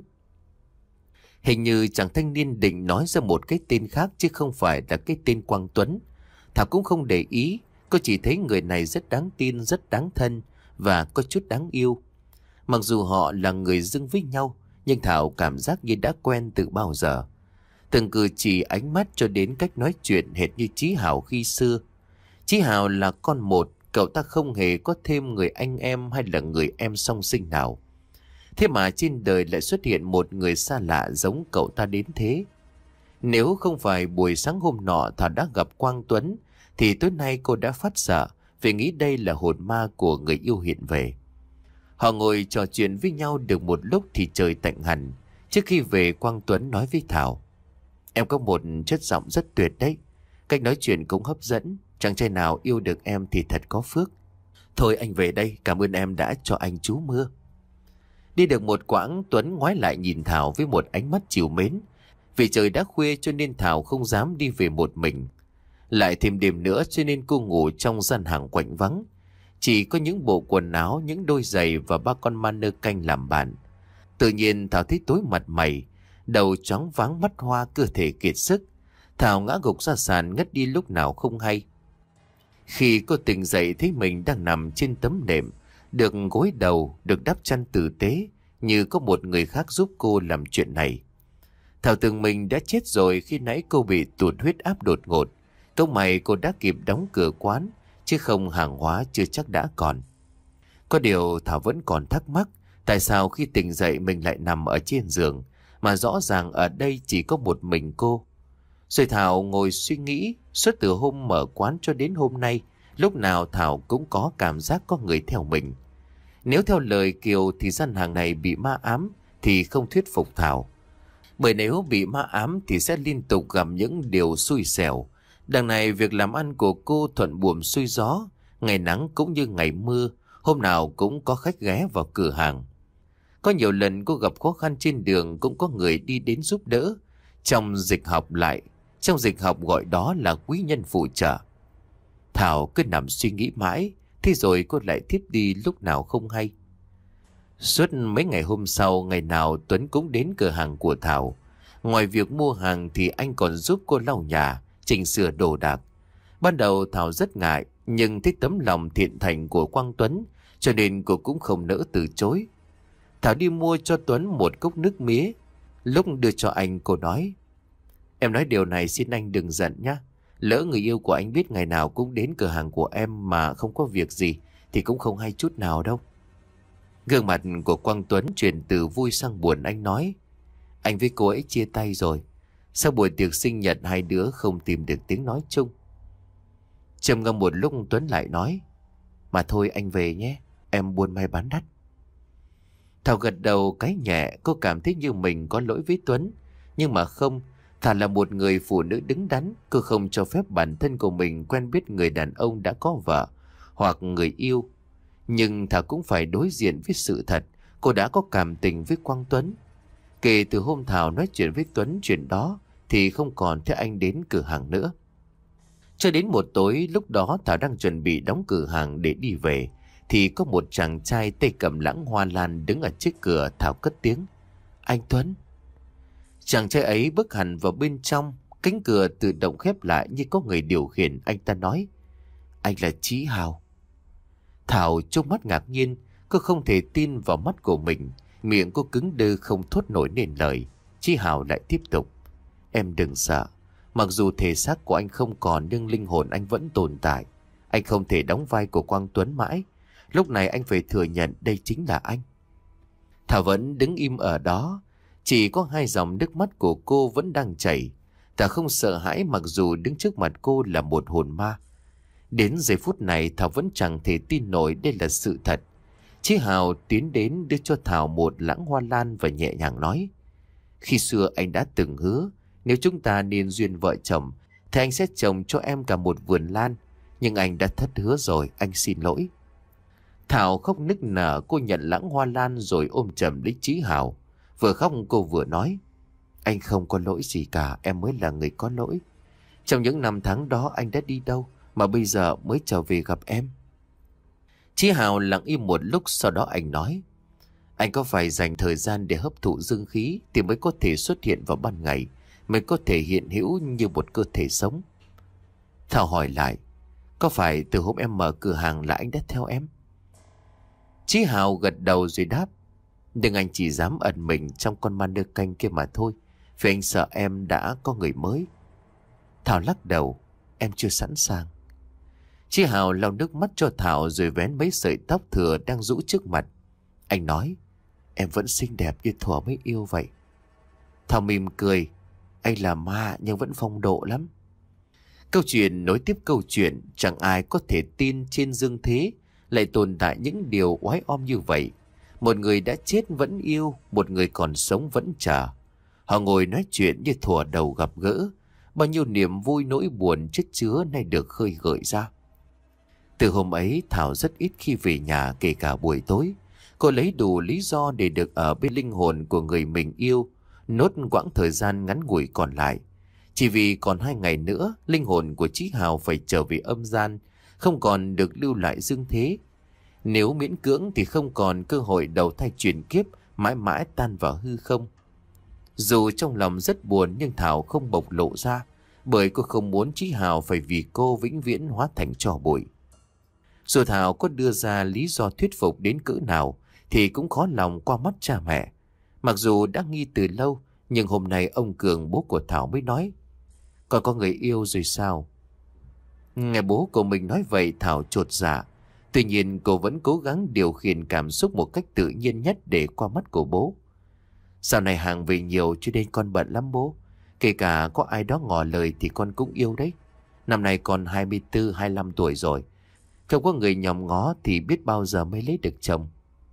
Hình như chàng thanh niên định nói ra một cái tên khác chứ không phải là cái tên Quang Tuấn. Thảo cũng không để ý. Cô chỉ thấy người này rất đáng tin, rất đáng thân và có chút đáng yêu. Mặc dù họ là người dưng với nhau, nhưng Thảo cảm giác như đã quen từ bao giờ. Từng cử chỉ, ánh mắt cho đến cách nói chuyện hệt như Chí Hảo khi xưa. Chí Hảo là con một, cậu ta không hề có thêm người anh em hay là người em song sinh nào. Thế mà trên đời lại xuất hiện một người xa lạ giống cậu ta đến thế. Nếu không phải buổi sáng hôm nọ Thảo đã gặp Quang Tuấn, thì tối nay cô đã phát sợ vì nghĩ đây là hồn ma của người yêu hiện về. Họ ngồi trò chuyện với nhau được một lúc thì trời tạnh hẳn. Trước khi về, Quang Tuấn nói với Thảo: Em có một chất giọng rất tuyệt đấy. Cách nói chuyện cũng hấp dẫn. Chàng trai nào yêu được em thì thật có phước. Thôi anh về đây, cảm ơn em đã cho anh trú mưa. Đi được một quãng, Tuấn ngoái lại nhìn Thảo với một ánh mắt trìu mến. Vì trời đã khuya cho nên Thảo không dám đi về một mình. Lại thêm đêm nữa cho nên cô ngủ trong gian hàng quạnh vắng. Chỉ có những bộ quần áo, những đôi giày và ba con ma nơ canh làm bạn. Tự nhiên Thảo thấy tối mặt mày, đầu choáng váng mắt hoa, cơ thể kiệt sức. Thảo ngã gục ra sàn ngất đi lúc nào không hay. Khi cô tỉnh dậy thấy mình đang nằm trên tấm nệm, được gối đầu, được đắp chăn tử tế, như có một người khác giúp cô làm chuyện này. Thảo tưởng mình đã chết rồi khi nãy cô bị tụt huyết áp đột ngột. Câu mày cô đã kịp đóng cửa quán, chứ không hàng hóa chưa chắc đã còn. Có điều Thảo vẫn còn thắc mắc, tại sao khi tỉnh dậy mình lại nằm ở trên giường, mà rõ ràng ở đây chỉ có một mình cô. Rồi Thảo ngồi suy nghĩ, suốt từ hôm mở quán cho đến hôm nay, lúc nào Thảo cũng có cảm giác có người theo mình. Nếu theo lời Kiều thì gian hàng này bị ma ám thì không thuyết phục Thảo. Bởi nếu bị ma ám thì sẽ liên tục gặp những điều xui xẻo. Đằng này việc làm ăn của cô thuận buồm xuôi gió, ngày nắng cũng như ngày mưa, hôm nào cũng có khách ghé vào cửa hàng. Có nhiều lần cô gặp khó khăn trên đường cũng có người đi đến giúp đỡ. Trong dịch học lại, trong dịch học gọi đó là quý nhân phụ trợ. Thảo cứ nằm suy nghĩ mãi, thế rồi cô lại thiếp đi lúc nào không hay. Suốt mấy ngày hôm sau, ngày nào Tuấn cũng đến cửa hàng của Thảo. Ngoài việc mua hàng thì anh còn giúp cô lau nhà, chỉnh sửa đồ đạc. Ban đầu Thảo rất ngại, nhưng thấy tấm lòng thiện thành của Quang Tuấn, cho nên cô cũng không nỡ từ chối. Thảo đi mua cho Tuấn một cốc nước mía. Lúc đưa cho anh, cô nói: Em nói điều này xin anh đừng giận nhé. Lỡ người yêu của anh biết ngày nào cũng đến cửa hàng của em mà không có việc gì thì cũng không hay chút nào đâu. Gương mặt của Quang Tuấn chuyển từ vui sang buồn. Anh nói: Anh với cô ấy chia tay rồi. Sau buổi tiệc sinh nhật hai đứa không tìm được tiếng nói chung. Trầm ngâm một lúc, Tuấn lại nói: Mà thôi anh về nhé, em buôn may bán đắt. Thảo gật đầu cái nhẹ. Cô cảm thấy như mình có lỗi với Tuấn. Nhưng mà không, Thảo là một người phụ nữ đứng đắn. Cô không cho phép bản thân của mình quen biết người đàn ông đã có vợ hoặc người yêu. Nhưng Thảo cũng phải đối diện với sự thật. Cô đã có cảm tình với Quang Tuấn. Kể từ hôm Thảo nói chuyện với Tuấn chuyện đó thì không còn thấy anh đến cửa hàng nữa. Cho đến một tối, lúc đó Thảo đang chuẩn bị đóng cửa hàng để đi về, thì có một chàng trai tay cầm lãng hoa lan đứng ở trước cửa. Thảo cất tiếng: Anh Tuấn. Chàng trai ấy bước hẳn vào bên trong. Cánh cửa tự động khép lại như có người điều khiển. Anh ta nói: "Anh là Chí Hào." Thảo trông mắt ngạc nhiên. Cô không thể tin vào mắt của mình. Miệng cô cứng đơ không thốt nổi nên lời. Chí Hào lại tiếp tục: "Em đừng sợ. Mặc dù thể xác của anh không còn, nhưng linh hồn anh vẫn tồn tại. Anh không thể đóng vai của Quang Tuấn mãi. Lúc này anh phải thừa nhận đây chính là anh." Thảo vẫn đứng im ở đó. Chỉ có hai dòng nước mắt của cô vẫn đang chảy. Thảo không sợ hãi mặc dù đứng trước mặt cô là một hồn ma. Đến giây phút này Thảo vẫn chẳng thể tin nổi đây là sự thật. Chí Hào tiến đến đưa cho Thảo một lẵng hoa lan và nhẹ nhàng nói: "Khi xưa anh đã từng hứa nếu chúng ta nên duyên vợ chồng thì anh sẽ trồng cho em cả một vườn lan. Nhưng anh đã thất hứa rồi, anh xin lỗi." Thảo khóc nức nở. Cô nhận lẵng hoa lan rồi ôm chầm lấy Chí Hào. Vừa khóc cô vừa nói: "Anh không có lỗi gì cả, em mới là người có lỗi. Trong những năm tháng đó anh đã đi đâu mà bây giờ mới trở về gặp em?" Chí Hào lặng im một lúc, sau đó anh nói: "Anh có phải dành thời gian để hấp thụ dương khí thì mới có thể xuất hiện vào ban ngày, mới có thể hiện hữu như một cơ thể sống." Thảo hỏi lại: "Có phải từ hôm em mở cửa hàng là anh đã theo em?" Chí Hào gật đầu rồi đáp: "Nhưng anh chỉ dám ẩn mình trong con ma nơ canh kia mà thôi, vì anh sợ em đã có người mới." Thảo lắc đầu: "Em chưa sẵn sàng." Chí Hào lau nước mắt cho Thảo rồi vén mấy sợi tóc thừa đang rũ trước mặt. Anh nói: "Em vẫn xinh đẹp như thuở mới yêu vậy." Thảo mỉm cười: "Anh là ma nhưng vẫn phong độ lắm." Câu chuyện nối tiếp câu chuyện. Chẳng ai có thể tin trên dương thế lại tồn tại những điều oái oăm như vậy. Một người đã chết vẫn yêu, một người còn sống vẫn chờ. Họ ngồi nói chuyện như thuở đầu gặp gỡ. Bao nhiêu niềm vui nỗi buồn chất chứa nay được khơi gợi ra. Từ hôm ấy Thảo rất ít khi về nhà, kể cả buổi tối. Cô lấy đủ lý do để được ở bên linh hồn của người mình yêu, nốt quãng thời gian ngắn ngủi còn lại. Chỉ vì còn hai ngày nữa, linh hồn của Chí Hào phải trở về âm gian, không còn được lưu lại dương thế. Nếu miễn cưỡng thì không còn cơ hội đầu thai chuyển kiếp, mãi mãi tan vào hư không. Dù trong lòng rất buồn nhưng Thảo không bộc lộ ra, bởi cô không muốn Chí Hào phải vì cô vĩnh viễn hóa thành tro bụi. Dù Thảo có đưa ra lý do thuyết phục đến cỡ nào thì cũng khó lòng qua mắt cha mẹ. Mặc dù đã nghi từ lâu, nhưng hôm nay ông Cường, bố của Thảo, mới nói: "Con có người yêu rồi sao?" Nghe bố của mình nói vậy, Thảo chột dạ. Tuy nhiên cô vẫn cố gắng điều khiển cảm xúc một cách tự nhiên nhất để qua mắt của bố. "Dạo này hàng về nhiều cho nên con bận lắm bố. Kể cả có ai đó ngỏ lời thì con cũng yêu đấy. Năm nay con hai mươi tư, hai mươi lăm tuổi rồi. Không có người nhòm ngó thì biết bao giờ mới lấy được chồng."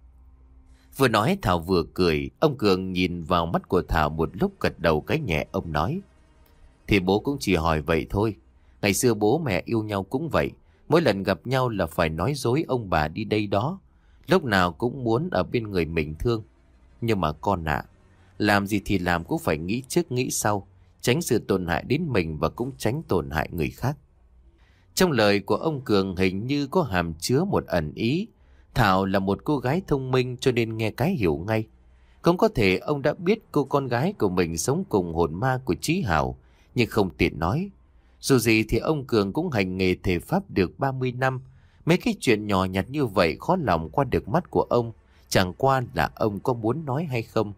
Vừa nói Thảo vừa cười. Ông Cường nhìn vào mắt của Thảo một lúc, gật đầu cái nhẹ. Ông nói: "Thì bố cũng chỉ hỏi vậy thôi. Ngày xưa bố mẹ yêu nhau cũng vậy. Mỗi lần gặp nhau là phải nói dối ông bà đi đây đó. Lúc nào cũng muốn ở bên người mình thương. Nhưng mà con ạ, làm gì thì làm cũng phải nghĩ trước nghĩ sau, tránh sự tổn hại đến mình và cũng tránh tổn hại người khác." Trong lời của ông Cường hình như có hàm chứa một ẩn ý. Thảo là một cô gái thông minh cho nên nghe cái hiểu ngay. Không có thể ông đã biết cô con gái của mình sống cùng hồn ma của Chí Hào, nhưng không tiện nói. Dù gì thì ông Cường cũng hành nghề thể pháp được ba mươi năm. Mấy cái chuyện nhỏ nhặt như vậy khó lòng qua được mắt của ông. Chẳng qua là ông có muốn nói hay không.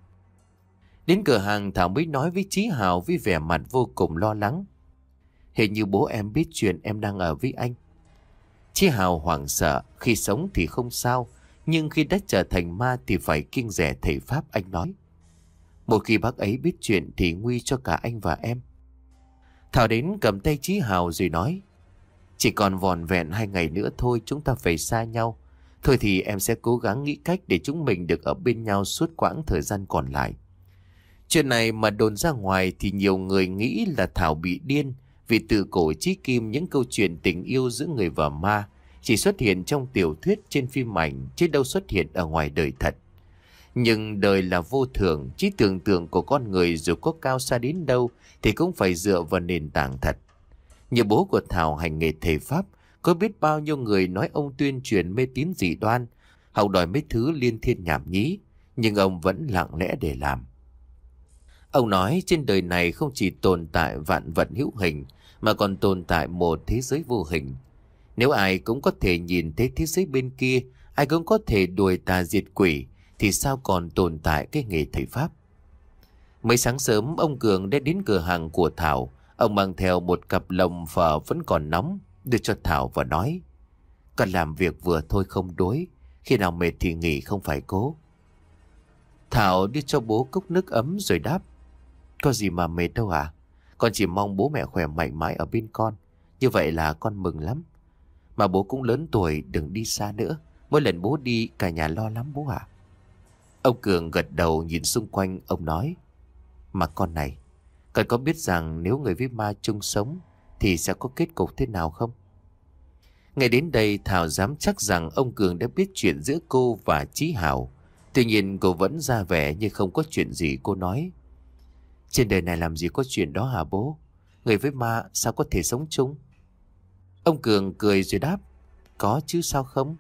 Đến cửa hàng Thảo mới nói với Chí Hào với vẻ mặt vô cùng lo lắng: "Hình như bố em biết chuyện em đang ở với anh." Chí Hào hoảng sợ. Khi sống thì không sao, nhưng khi đã trở thành ma thì phải kiêng dè thầy pháp. Anh nói: "Một khi bác ấy biết chuyện thì nguy cho cả anh và em." Thảo đến cầm tay Chí Hào rồi nói: "Chỉ còn vòn vẹn hai ngày nữa thôi, chúng ta phải xa nhau. Thôi thì em sẽ cố gắng nghĩ cách để chúng mình được ở bên nhau suốt quãng thời gian còn lại." Chuyện này mà đồn ra ngoài thì nhiều người nghĩ là Thảo bị điên, vì từ cổ chí kim những câu chuyện tình yêu giữa người và ma chỉ xuất hiện trong tiểu thuyết, trên phim ảnh, chứ đâu xuất hiện ở ngoài đời thật. Nhưng đời là vô thường, trí tưởng tượng của con người dù có cao xa đến đâu thì cũng phải dựa vào nền tảng thật. Như bố của Thảo hành nghề thầy pháp, có biết bao nhiêu người nói ông tuyên truyền mê tín dị đoan, học đòi mấy thứ liên thiên nhảm nhí, nhưng ông vẫn lặng lẽ để làm. Ông nói trên đời này không chỉ tồn tại vạn vật hữu hình, mà còn tồn tại một thế giới vô hình. Nếu ai cũng có thể nhìn thấy thế giới bên kia, ai cũng có thể đuổi tà diệt quỷ, thì sao còn tồn tại cái nghề thầy Pháp? Mấy sáng sớm, ông Cường đã đến cửa hàng của Thảo. Ông mang theo một cặp lồng phở vẫn còn nóng, đưa cho Thảo và nói: "Con làm việc vừa thôi không đuối, khi nào mệt thì nghỉ, không phải cố." Thảo đưa cho bố cốc nước ấm rồi đáp: "Có gì mà mệt đâu à? Con chỉ mong bố mẹ khỏe mạnh mãi ở bên con. Như vậy là con mừng lắm. Mà bố cũng lớn tuổi, đừng đi xa nữa. Mỗi lần bố đi cả nhà lo lắm bố ạ." Ông Cường gật đầu nhìn xung quanh. Ông nói: "Mà con này, con có biết rằng nếu người với ma chung sống thì sẽ có kết cục thế nào không?" Ngay đến đây Thảo dám chắc rằng ông Cường đã biết chuyện giữa cô và Chí Hào. Tuy nhiên cô vẫn ra vẻ như không có chuyện gì. Cô nói: "Trên đời này làm gì có chuyện đó hả bố? Người với ma sao có thể sống chung?" Ông Cường cười rồi đáp: "Có chứ sao không?"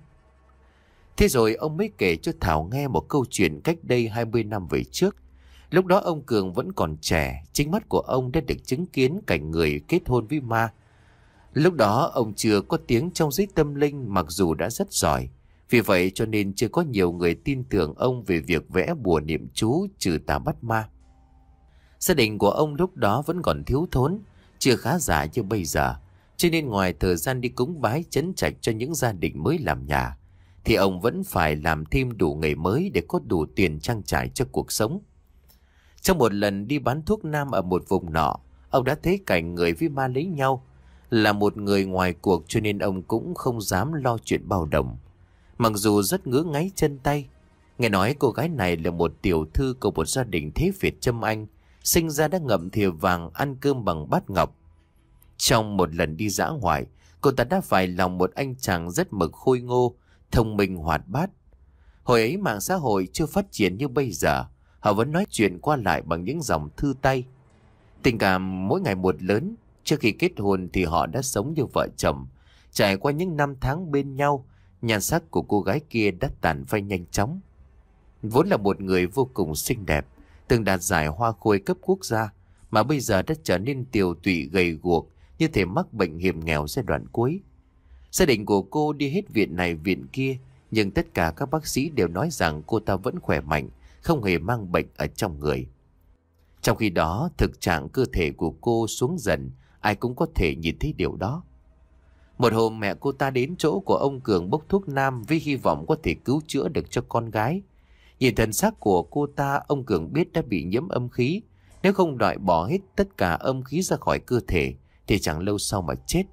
Thế rồi ông mới kể cho Thảo nghe một câu chuyện cách đây hai mươi năm về trước. Lúc đó ông Cường vẫn còn trẻ, chính mắt của ông đã được chứng kiến cảnh người kết hôn với ma. Lúc đó ông chưa có tiếng trong giới tâm linh, mặc dù đã rất giỏi. Vì vậy cho nên chưa có nhiều người tin tưởng ông về việc vẽ bùa niệm chú trừ tà bắt ma. Gia đình của ông lúc đó vẫn còn thiếu thốn, chưa khá giả như bây giờ. Cho nên ngoài thời gian đi cúng bái trấn trạch cho những gia đình mới làm nhà, thì ông vẫn phải làm thêm đủ nghề mới để có đủ tiền trang trải cho cuộc sống. Trong một lần đi bán thuốc nam ở một vùng nọ, ông đã thấy cảnh người với ma lấy nhau. Là một người ngoài cuộc cho nên ông cũng không dám lo chuyện bao đồng. Mặc dù rất ngứa ngáy chân tay. Nghe nói cô gái này là một tiểu thư của một gia đình thế Việt Trâm Anh, sinh ra đã ngậm thìa vàng, ăn cơm bằng bát ngọc. Trong một lần đi dã ngoại, cô ta đã phải lòng một anh chàng rất mực khôi ngô, thông minh hoạt bát. Hồi ấy mạng xã hội chưa phát triển như bây giờ, họ vẫn nói chuyện qua lại bằng những dòng thư tay. Tình cảm mỗi ngày một lớn. Trước khi kết hôn thì họ đã sống như vợ chồng. Trải qua những năm tháng bên nhau, nhan sắc của cô gái kia đã tàn phai nhanh chóng. Vốn là một người vô cùng xinh đẹp, từng đạt giải hoa khôi cấp quốc gia, mà bây giờ đã trở nên tiều tụy gầy guộc, như thể mắc bệnh hiểm nghèo giai đoạn cuối. Gia đình của cô đi hết viện này viện kia, nhưng tất cả các bác sĩ đều nói rằng cô ta vẫn khỏe mạnh, không hề mang bệnh ở trong người. Trong khi đó, thực trạng cơ thể của cô xuống dần, ai cũng có thể nhìn thấy điều đó. Một hôm mẹ cô ta đến chỗ của ông Cường bốc thuốc nam với hy vọng có thể cứu chữa được cho con gái. Nhìn thần sắc của cô ta, ông Cường biết đã bị nhiễm âm khí. Nếu không loại bỏ hết tất cả âm khí ra khỏi cơ thể thì chẳng lâu sau mà chết.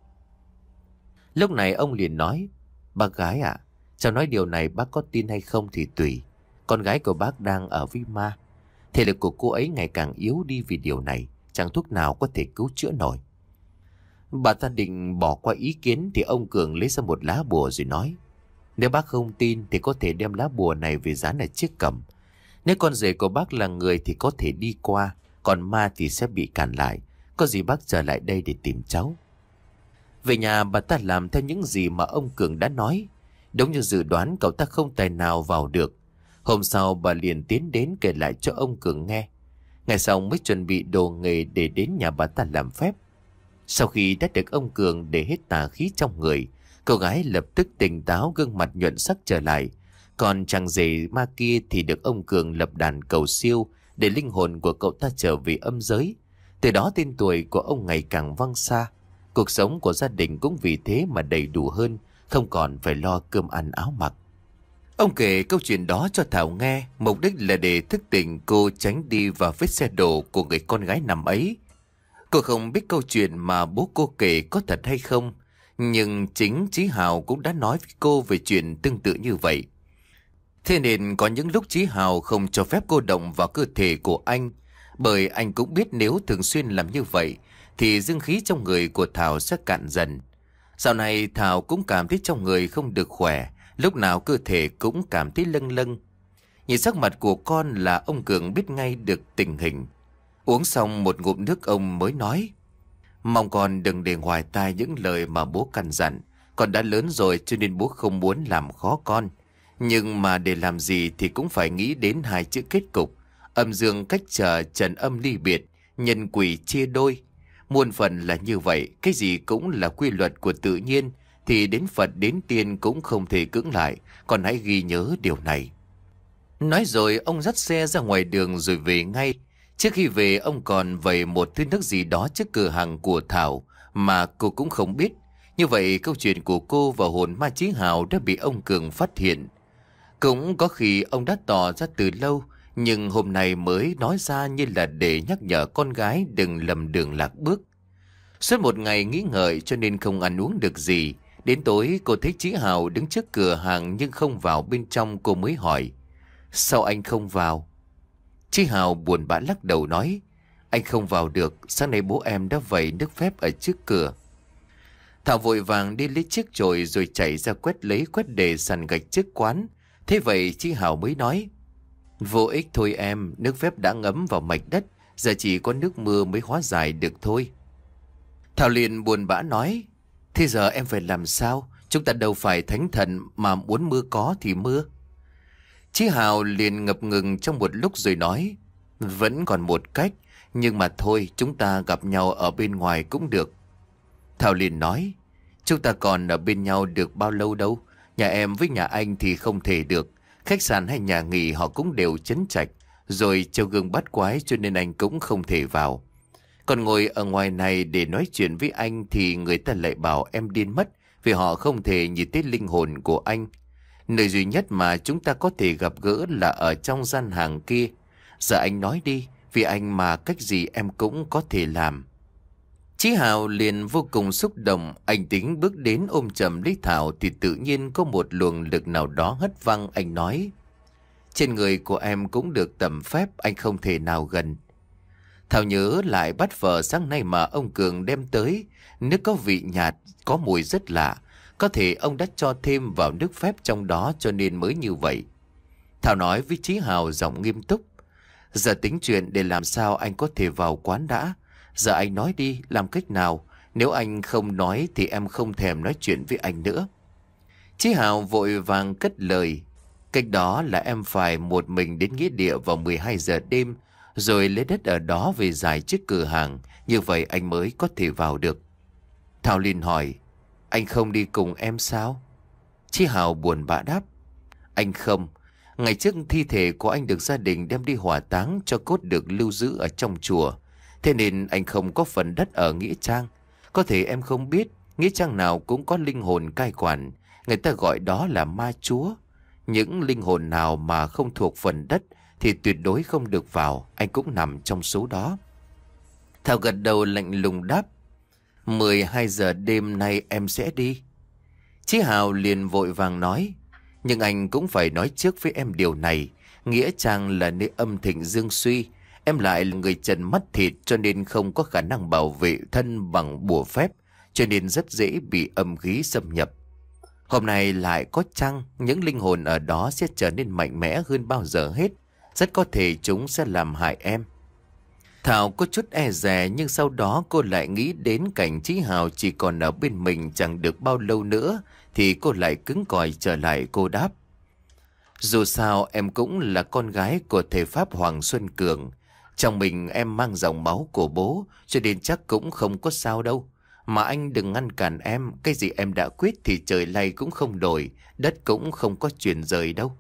Lúc này ông liền nói: "Bác gái ạ, à, cháu nói điều này bác có tin hay không thì tùy. Con gái của bác đang ở với ma. Thể lực của cô ấy ngày càng yếu đi vì điều này, chẳng thuốc nào có thể cứu chữa nổi." Bà ta định bỏ qua ý kiến thì ông Cường lấy ra một lá bùa rồi nói: "Nếu bác không tin thì có thể đem lá bùa này về dán ở chiếc cằm. Nếu con rể của bác là người thì có thể đi qua, còn ma thì sẽ bị cản lại. Có gì bác trở lại đây để tìm cháu." Về nhà bà ta làm theo những gì mà ông Cường đã nói. Đúng như dự đoán, cậu ta không tài nào vào được. Hôm sau bà liền tiến đến kể lại cho ông Cường nghe. Ngày sau mới chuẩn bị đồ nghề để đến nhà bà ta làm phép. Sau khi đã được ông Cường để hết tà khí trong người, cô gái lập tức tỉnh táo, gương mặt nhuận sắc trở lại. Còn chàng rể ma kia thì được ông Cường lập đàn cầu siêu để linh hồn của cậu ta trở về âm giới. Từ đó tên tuổi của ông ngày càng vang xa. Cuộc sống của gia đình cũng vì thế mà đầy đủ hơn, không còn phải lo cơm ăn áo mặc. Ông kể câu chuyện đó cho Thảo nghe, mục đích là để thức tỉnh cô tránh đi vào vết xe đổ của người con gái năm ấy. Cô không biết câu chuyện mà bố cô kể có thật hay không, nhưng chính Chí Hào cũng đã nói với cô về chuyện tương tự như vậy. Thế nên có những lúc Chí Hào không cho phép cô động vào cơ thể của anh, bởi anh cũng biết nếu thường xuyên làm như vậy thì dương khí trong người của Thảo sẽ cạn dần. Dạo này Thảo cũng cảm thấy trong người không được khỏe, lúc nào cơ thể cũng cảm thấy lâng lâng. Nhìn sắc mặt của con là ông Cường biết ngay được tình hình. Uống xong một ngụm nước ông mới nói: "Mong con đừng để ngoài tai những lời mà bố căn dặn. Con đã lớn rồi cho nên bố không muốn làm khó con. Nhưng mà để làm gì thì cũng phải nghĩ đến hai chữ kết cục. Âm dương cách trở, trần âm ly biệt, nhân quỷ chia đôi. Muôn phần là như vậy, cái gì cũng là quy luật của tự nhiên, thì đến Phật đến tiên cũng không thể cưỡng lại, còn hãy ghi nhớ điều này. Nói rồi ông dắt xe ra ngoài đường rồi về ngay. Trước khi về ông còn vẩy một thứ nước gì đó trước cửa hàng của Thảo mà cô cũng không biết. Như vậy câu chuyện của cô và hồn ma Chí Hào đã bị ông Cường phát hiện. Cũng có khi ông đã tỏ ra từ lâu, nhưng hôm nay mới nói ra như là để nhắc nhở con gái đừng lầm đường lạc bước. Suốt một ngày nghĩ ngợi cho nên không ăn uống được gì. Đến tối cô thấy Chí Hào đứng trước cửa hàng nhưng không vào bên trong, cô mới hỏi: sao anh không vào? Chí Hào buồn bã lắc đầu nói: anh không vào được, sáng nay bố em đã vẩy nước phép ở trước cửa. Thảo vội vàng đi lấy chiếc chổi rồi chạy ra quét lấy quét để sàn gạch trước quán. Thế vậy Chí Hào mới nói: vô ích thôi em, nước phép đã ngấm vào mạch đất, giờ chỉ có nước mưa mới hóa giải được thôi. Thảo liền buồn bã nói: thế giờ em phải làm sao? Chúng ta đâu phải thánh thần mà muốn mưa có thì mưa. Chí Hào liền ngập ngừng trong một lúc rồi nói: vẫn còn một cách, nhưng mà thôi, chúng ta gặp nhau ở bên ngoài cũng được. Thảo liền nói: chúng ta còn ở bên nhau được bao lâu đâu, nhà em với nhà anh thì không thể được. Khách sạn hay nhà nghỉ họ cũng đều trấn trạch, rồi treo gương bắt quái cho nên anh cũng không thể vào. Còn ngồi ở ngoài này để nói chuyện với anh thì người ta lại bảo em điên mất, vì họ không thể nhìn thấy linh hồn của anh. Nơi duy nhất mà chúng ta có thể gặp gỡ là ở trong gian hàng kia. Giờ anh nói đi, vì anh mà cách gì em cũng có thể làm. Chí Hào liền vô cùng xúc động, anh tính bước đến ôm chầm lấy Thảo thì tự nhiên có một luồng lực nào đó hất văng. Anh nói: trên người của em cũng được tầm phép, anh không thể nào gần. Thảo nhớ lại bát phở sáng nay mà ông Cường đem tới, nước có vị nhạt, có mùi rất lạ. Có thể ông đã cho thêm vào nước phép trong đó cho nên mới như vậy. Thảo nói với Chí Hào giọng nghiêm túc: giờ tính chuyện để làm sao anh có thể vào quán đã. Giờ anh nói đi, làm cách nào? Nếu anh không nói thì em không thèm nói chuyện với anh nữa. Chí Hào vội vàng cất lời: cách đó là em phải một mình đến nghĩa địa vào mười hai giờ đêm, rồi lấy đất ở đó về giải trước cửa hàng, như vậy anh mới có thể vào được. Thảo liền hỏi: anh không đi cùng em sao? Chí Hào buồn bã đáp: anh không. Ngày trước thi thể của anh được gia đình đem đi hỏa táng, cho cốt được lưu giữ ở trong chùa. Thế nên anh không có phần đất ở nghĩa trang. Có thể em không biết, nghĩa trang nào cũng có linh hồn cai quản, người ta gọi đó là ma chúa. Những linh hồn nào mà không thuộc phần đất thì tuyệt đối không được vào, anh cũng nằm trong số đó. Thảo gật đầu lạnh lùng đáp: mười hai giờ đêm nay em sẽ đi. Chí Hào liền vội vàng nói: nhưng anh cũng phải nói trước với em điều này. Nghĩa trang là nơi âm thịnh dương suy. Em lại là người trần mắt thịt cho nên không có khả năng bảo vệ thân bằng bùa phép, cho nên rất dễ bị âm khí xâm nhập. Hôm nay lại có trăng, những linh hồn ở đó sẽ trở nên mạnh mẽ hơn bao giờ hết. Rất có thể chúng sẽ làm hại em. Thảo có chút e dè, nhưng sau đó cô lại nghĩ đến cảnh Chí Hào chỉ còn ở bên mình chẳng được bao lâu nữa, thì cô lại cứng cỏi trở lại. Cô đáp: dù sao em cũng là con gái của thầy Pháp Hoàng Xuân Cường. Trong mình em mang dòng máu của bố, cho nên chắc cũng không có sao đâu. Mà anh đừng ngăn cản em, cái gì em đã quyết thì trời lay cũng không đổi, đất cũng không có chuyển rời đâu.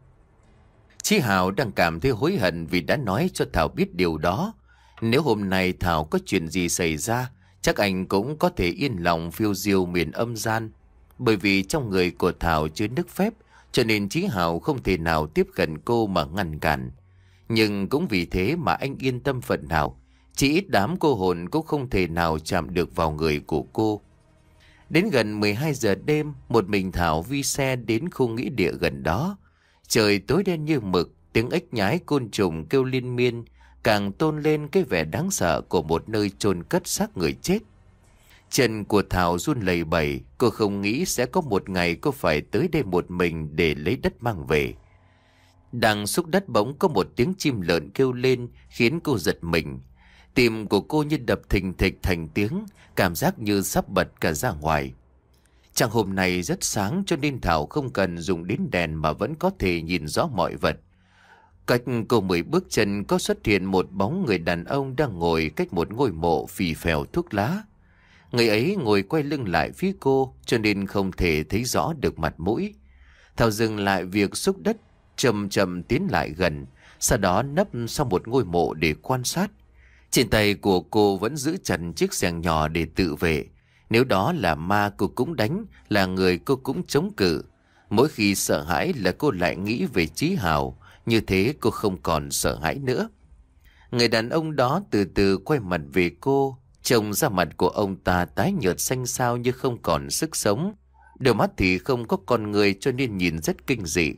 Chí Hào đang cảm thấy hối hận vì đã nói cho Thảo biết điều đó. Nếu hôm nay Thảo có chuyện gì xảy ra, chắc anh cũng có thể yên lòng phiêu diêu miền âm gian. Bởi vì trong người của Thảo chứa nước phép, cho nên Chí Hào không thể nào tiếp cận cô mà ngăn cản. Nhưng cũng vì thế mà anh yên tâm phần nào. Chỉ ít đám cô hồn cũng không thể nào chạm được vào người của cô. Đến gần mười hai giờ đêm, một mình Thảo vi xe đến khu nghĩa địa gần đó. Trời tối đen như mực, tiếng ếch nhái côn trùng kêu liên miên, càng tôn lên cái vẻ đáng sợ của một nơi chôn cất xác người chết. Chân của Thảo run lẩy bẩy, cô không nghĩ sẽ có một ngày cô phải tới đây một mình để lấy đất mang về. Đang xúc đất bỗng có một tiếng chim lợn kêu lên khiến cô giật mình. Tim của cô như đập thình thịch thành tiếng, cảm giác như sắp bật cả ra ngoài. Trăng hôm nay rất sáng cho nên Thảo không cần dùng đến đèn mà vẫn có thể nhìn rõ mọi vật. Cách cô mười bước chân có xuất hiện một bóng người đàn ông đang ngồi cách một ngôi mộ phì phèo thuốc lá. Người ấy ngồi quay lưng lại phía cô cho nên không thể thấy rõ được mặt mũi. Thảo dừng lại việc xúc đất, chậm chậm tiến lại gần, sau đó nấp sau một ngôi mộ để quan sát. Trên tay của cô vẫn giữ chặt chiếc xẻng nhỏ để tự vệ. Nếu đó là ma cô cũng đánh, là người cô cũng chống cự. Mỗi khi sợ hãi là cô lại nghĩ về Chí Hào, như thế cô không còn sợ hãi nữa. Người đàn ông đó từ từ quay mặt về cô, trông ra mặt của ông ta tái nhợt xanh xao như không còn sức sống. Đôi mắt thì không có con người cho nên nhìn rất kinh dị.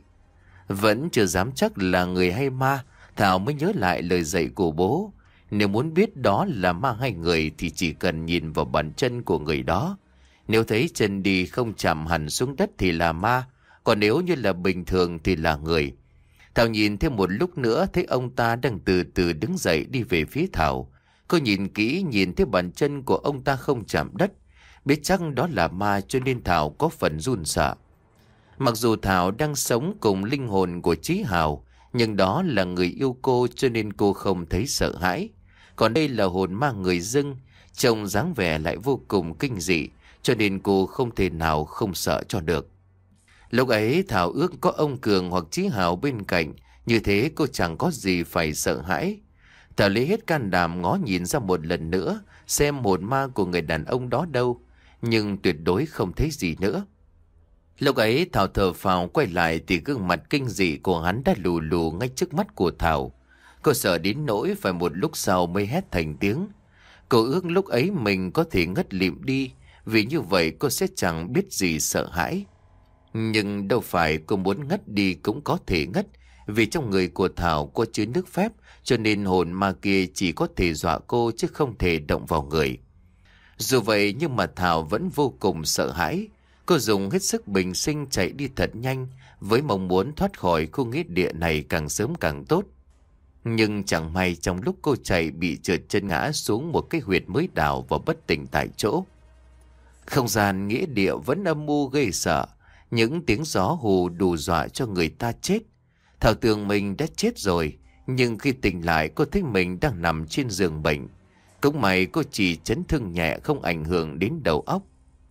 Vẫn chưa dám chắc là người hay ma, Thảo mới nhớ lại lời dạy của bố. Nếu muốn biết đó là ma hay người thì chỉ cần nhìn vào bàn chân của người đó. Nếu thấy chân đi không chạm hẳn xuống đất thì là ma, còn nếu như là bình thường thì là người. Thảo nhìn thêm một lúc nữa thấy ông ta đang từ từ đứng dậy đi về phía Thảo. Cô nhìn kỹ, nhìn thấy bàn chân của ông ta không chạm đất. Biết chắc đó là ma cho nên Thảo có phần run sợ. Mặc dù Thảo đang sống cùng linh hồn của Chí Hào, nhưng đó là người yêu cô cho nên cô không thấy sợ hãi. Còn đây là hồn ma người dưng, trông dáng vẻ lại vô cùng kinh dị, cho nên cô không thể nào không sợ cho được. Lúc ấy Thảo ước có ông Cường hoặc Chí Hào bên cạnh, như thế cô chẳng có gì phải sợ hãi. Thảo lấy hết can đảm ngó nhìn ra một lần nữa, xem hồn ma của người đàn ông đó đâu, nhưng tuyệt đối không thấy gì nữa. Lúc ấy Thảo thở phào quay lại thì gương mặt kinh dị của hắn đã lù lù ngay trước mắt của Thảo. Cô sợ đến nỗi phải một lúc sau mới hét thành tiếng. Cô ước lúc ấy mình có thể ngất lịm đi, vì như vậy cô sẽ chẳng biết gì sợ hãi. Nhưng đâu phải cô muốn ngất đi cũng có thể ngất, vì trong người của Thảo có chứa nước phép, cho nên hồn ma kia chỉ có thể dọa cô chứ không thể động vào người. Dù vậy nhưng mà Thảo vẫn vô cùng sợ hãi. Cô dùng hết sức bình sinh chạy đi thật nhanh, với mong muốn thoát khỏi khu nghĩa địa này càng sớm càng tốt. Nhưng chẳng may trong lúc cô chạy bị trượt chân ngã xuống một cái huyệt mới đào và bất tỉnh tại chỗ. Không gian nghĩa địa vẫn âm u ghê sợ, những tiếng gió hù đủ dọa cho người ta chết. Thảo tưởng mình đã chết rồi, nhưng khi tỉnh lại cô thấy mình đang nằm trên giường bệnh. Cũng may cô chỉ chấn thương nhẹ không ảnh hưởng đến đầu óc.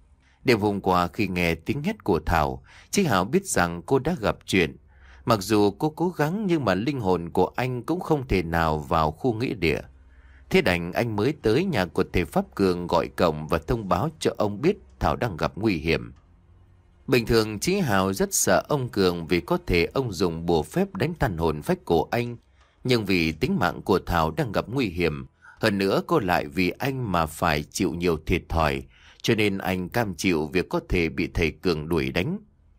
Đêm hôm qua khi nghe tiếng hét của Thảo, Chí Hào biết rằng cô đã gặp chuyện. Mặc dù cô cố gắng nhưng mà linh hồn của anh cũng không thể nào vào khu nghĩa địa. Thế đành anh mới tới nhà của thầy Pháp Cường gọi cổng và thông báo cho ông biết Thảo đang gặp nguy hiểm. Bình thường Chí Hào rất sợ ông Cường vì có thể ông dùng bùa phép đánh tan hồn phách của anh. Nhưng vì tính mạng của Thảo đang gặp nguy hiểm, hơn nữa cô lại vì anh mà phải chịu nhiều thiệt thòi, cho nên anh cam chịu việc có thể bị thầy Cường đuổi đánh.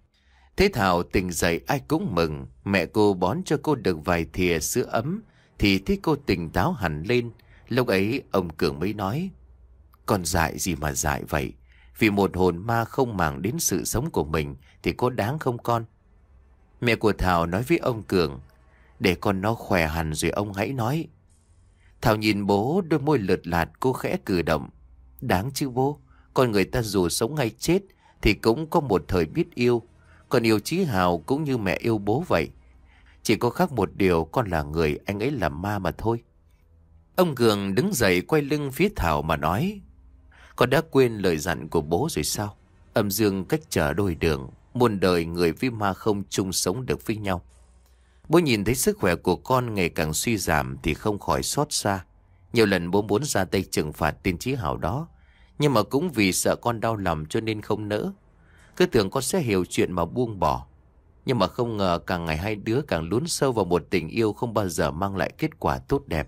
Thế Thảo tỉnh dậy ai cũng mừng, mẹ cô bón cho cô được vài thìa sữa ấm, thì thấy cô tỉnh táo hẳn lên. Lúc ấy ông Cường mới nói, con dại gì mà dại vậy? Vì một hồn ma không màng đến sự sống của mình thì có đáng không con? Mẹ của Thảo nói với ông Cường, để con nó khỏe hẳn rồi ông hãy nói. Thảo nhìn bố, đôi môi lượt lạt, cô khẽ cử động. Đáng chứ bố, con người ta dù sống hay chết thì cũng có một thời biết yêu. Con yêu Chí Hào cũng như mẹ yêu bố vậy. Chỉ có khác một điều, con là người, anh ấy là ma mà thôi. Ông Cường đứng dậy quay lưng phía Thảo mà nói, con đã quên lời dặn của bố rồi sao? Âm dương cách trở đôi đường, muôn đời người với ma không chung sống được với nhau. Bố nhìn thấy sức khỏe của con ngày càng suy giảm thì không khỏi xót xa. Nhiều lần bố muốn ra tay trừng phạt tên Chí Hào đó, nhưng mà cũng vì sợ con đau lòng cho nên không nỡ. Cứ tưởng con sẽ hiểu chuyện mà buông bỏ. Nhưng mà không ngờ càng ngày hai đứa càng lún sâu vào một tình yêu không bao giờ mang lại kết quả tốt đẹp.